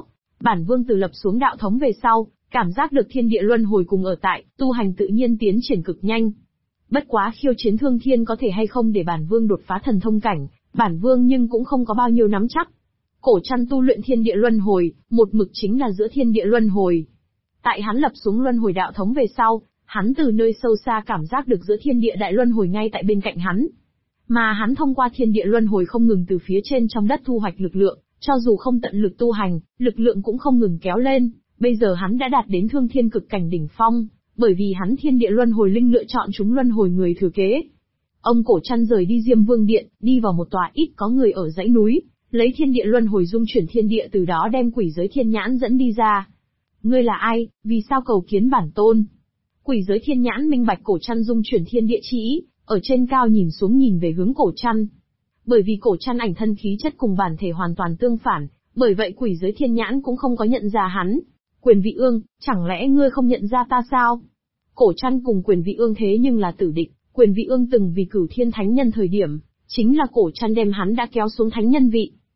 Bản Vương từ lập xuống đạo thống về sau, cảm giác được thiên địa luân hồi cùng ở tại, tu hành tự nhiên tiến triển cực nhanh. Bất quá khiêu chiến Thương Thiên có thể hay không để bản Vương đột phá thần thông cảnh, bản Vương nhưng cũng không có bao nhiêu nắm chắc. Cổ Trăn tu luyện thiên địa luân hồi, một mực chính là giữa thiên địa luân hồi. Tại hắn lập xuống luân hồi đạo thống về sau, hắn từ nơi sâu xa cảm giác được giữa thiên địa đại luân hồi ngay tại bên cạnh hắn. Mà hắn thông qua thiên địa luân hồi không ngừng từ phía trên trong đất thu hoạch lực lượng, cho dù không tận lực tu hành, lực lượng cũng không ngừng kéo lên, bây giờ hắn đã đạt đến thương thiên cực cảnh đỉnh phong, bởi vì hắn thiên địa luân hồi linh lựa chọn chúng luân hồi người thừa kế. Ông Cổ Trăn rời đi Diêm Vương Điện, đi vào một tòa ít có người ở dãy núi, lấy thiên địa luân hồi dung chuyển thiên địa, từ đó đem quỷ giới thiên nhãn dẫn đi ra. Ngươi là ai, vì sao cầu kiến bản tôn? Quỷ giới thiên nhãn minh bạch Cổ Trăn dung chuyển thiên địa chi ý, ở trên cao nhìn xuống nhìn về hướng Cổ Trăn. Bởi vì Cổ Trăn ảnh thân khí chất cùng bản thể hoàn toàn tương phản, bởi vậy quỷ giới thiên nhãn cũng không có nhận ra hắn. Quyền Vị Ương, chẳng lẽ ngươi không nhận ra ta sao? Cổ Trăn cùng Quyền Vị Ương thế nhưng là tử địch, Quyền Vị Ương từng vì Cửu Thiên Thánh Nhân thời điểm, chính là Cổ Trăn đem hắn đã kéo xuống thánh nhân vị.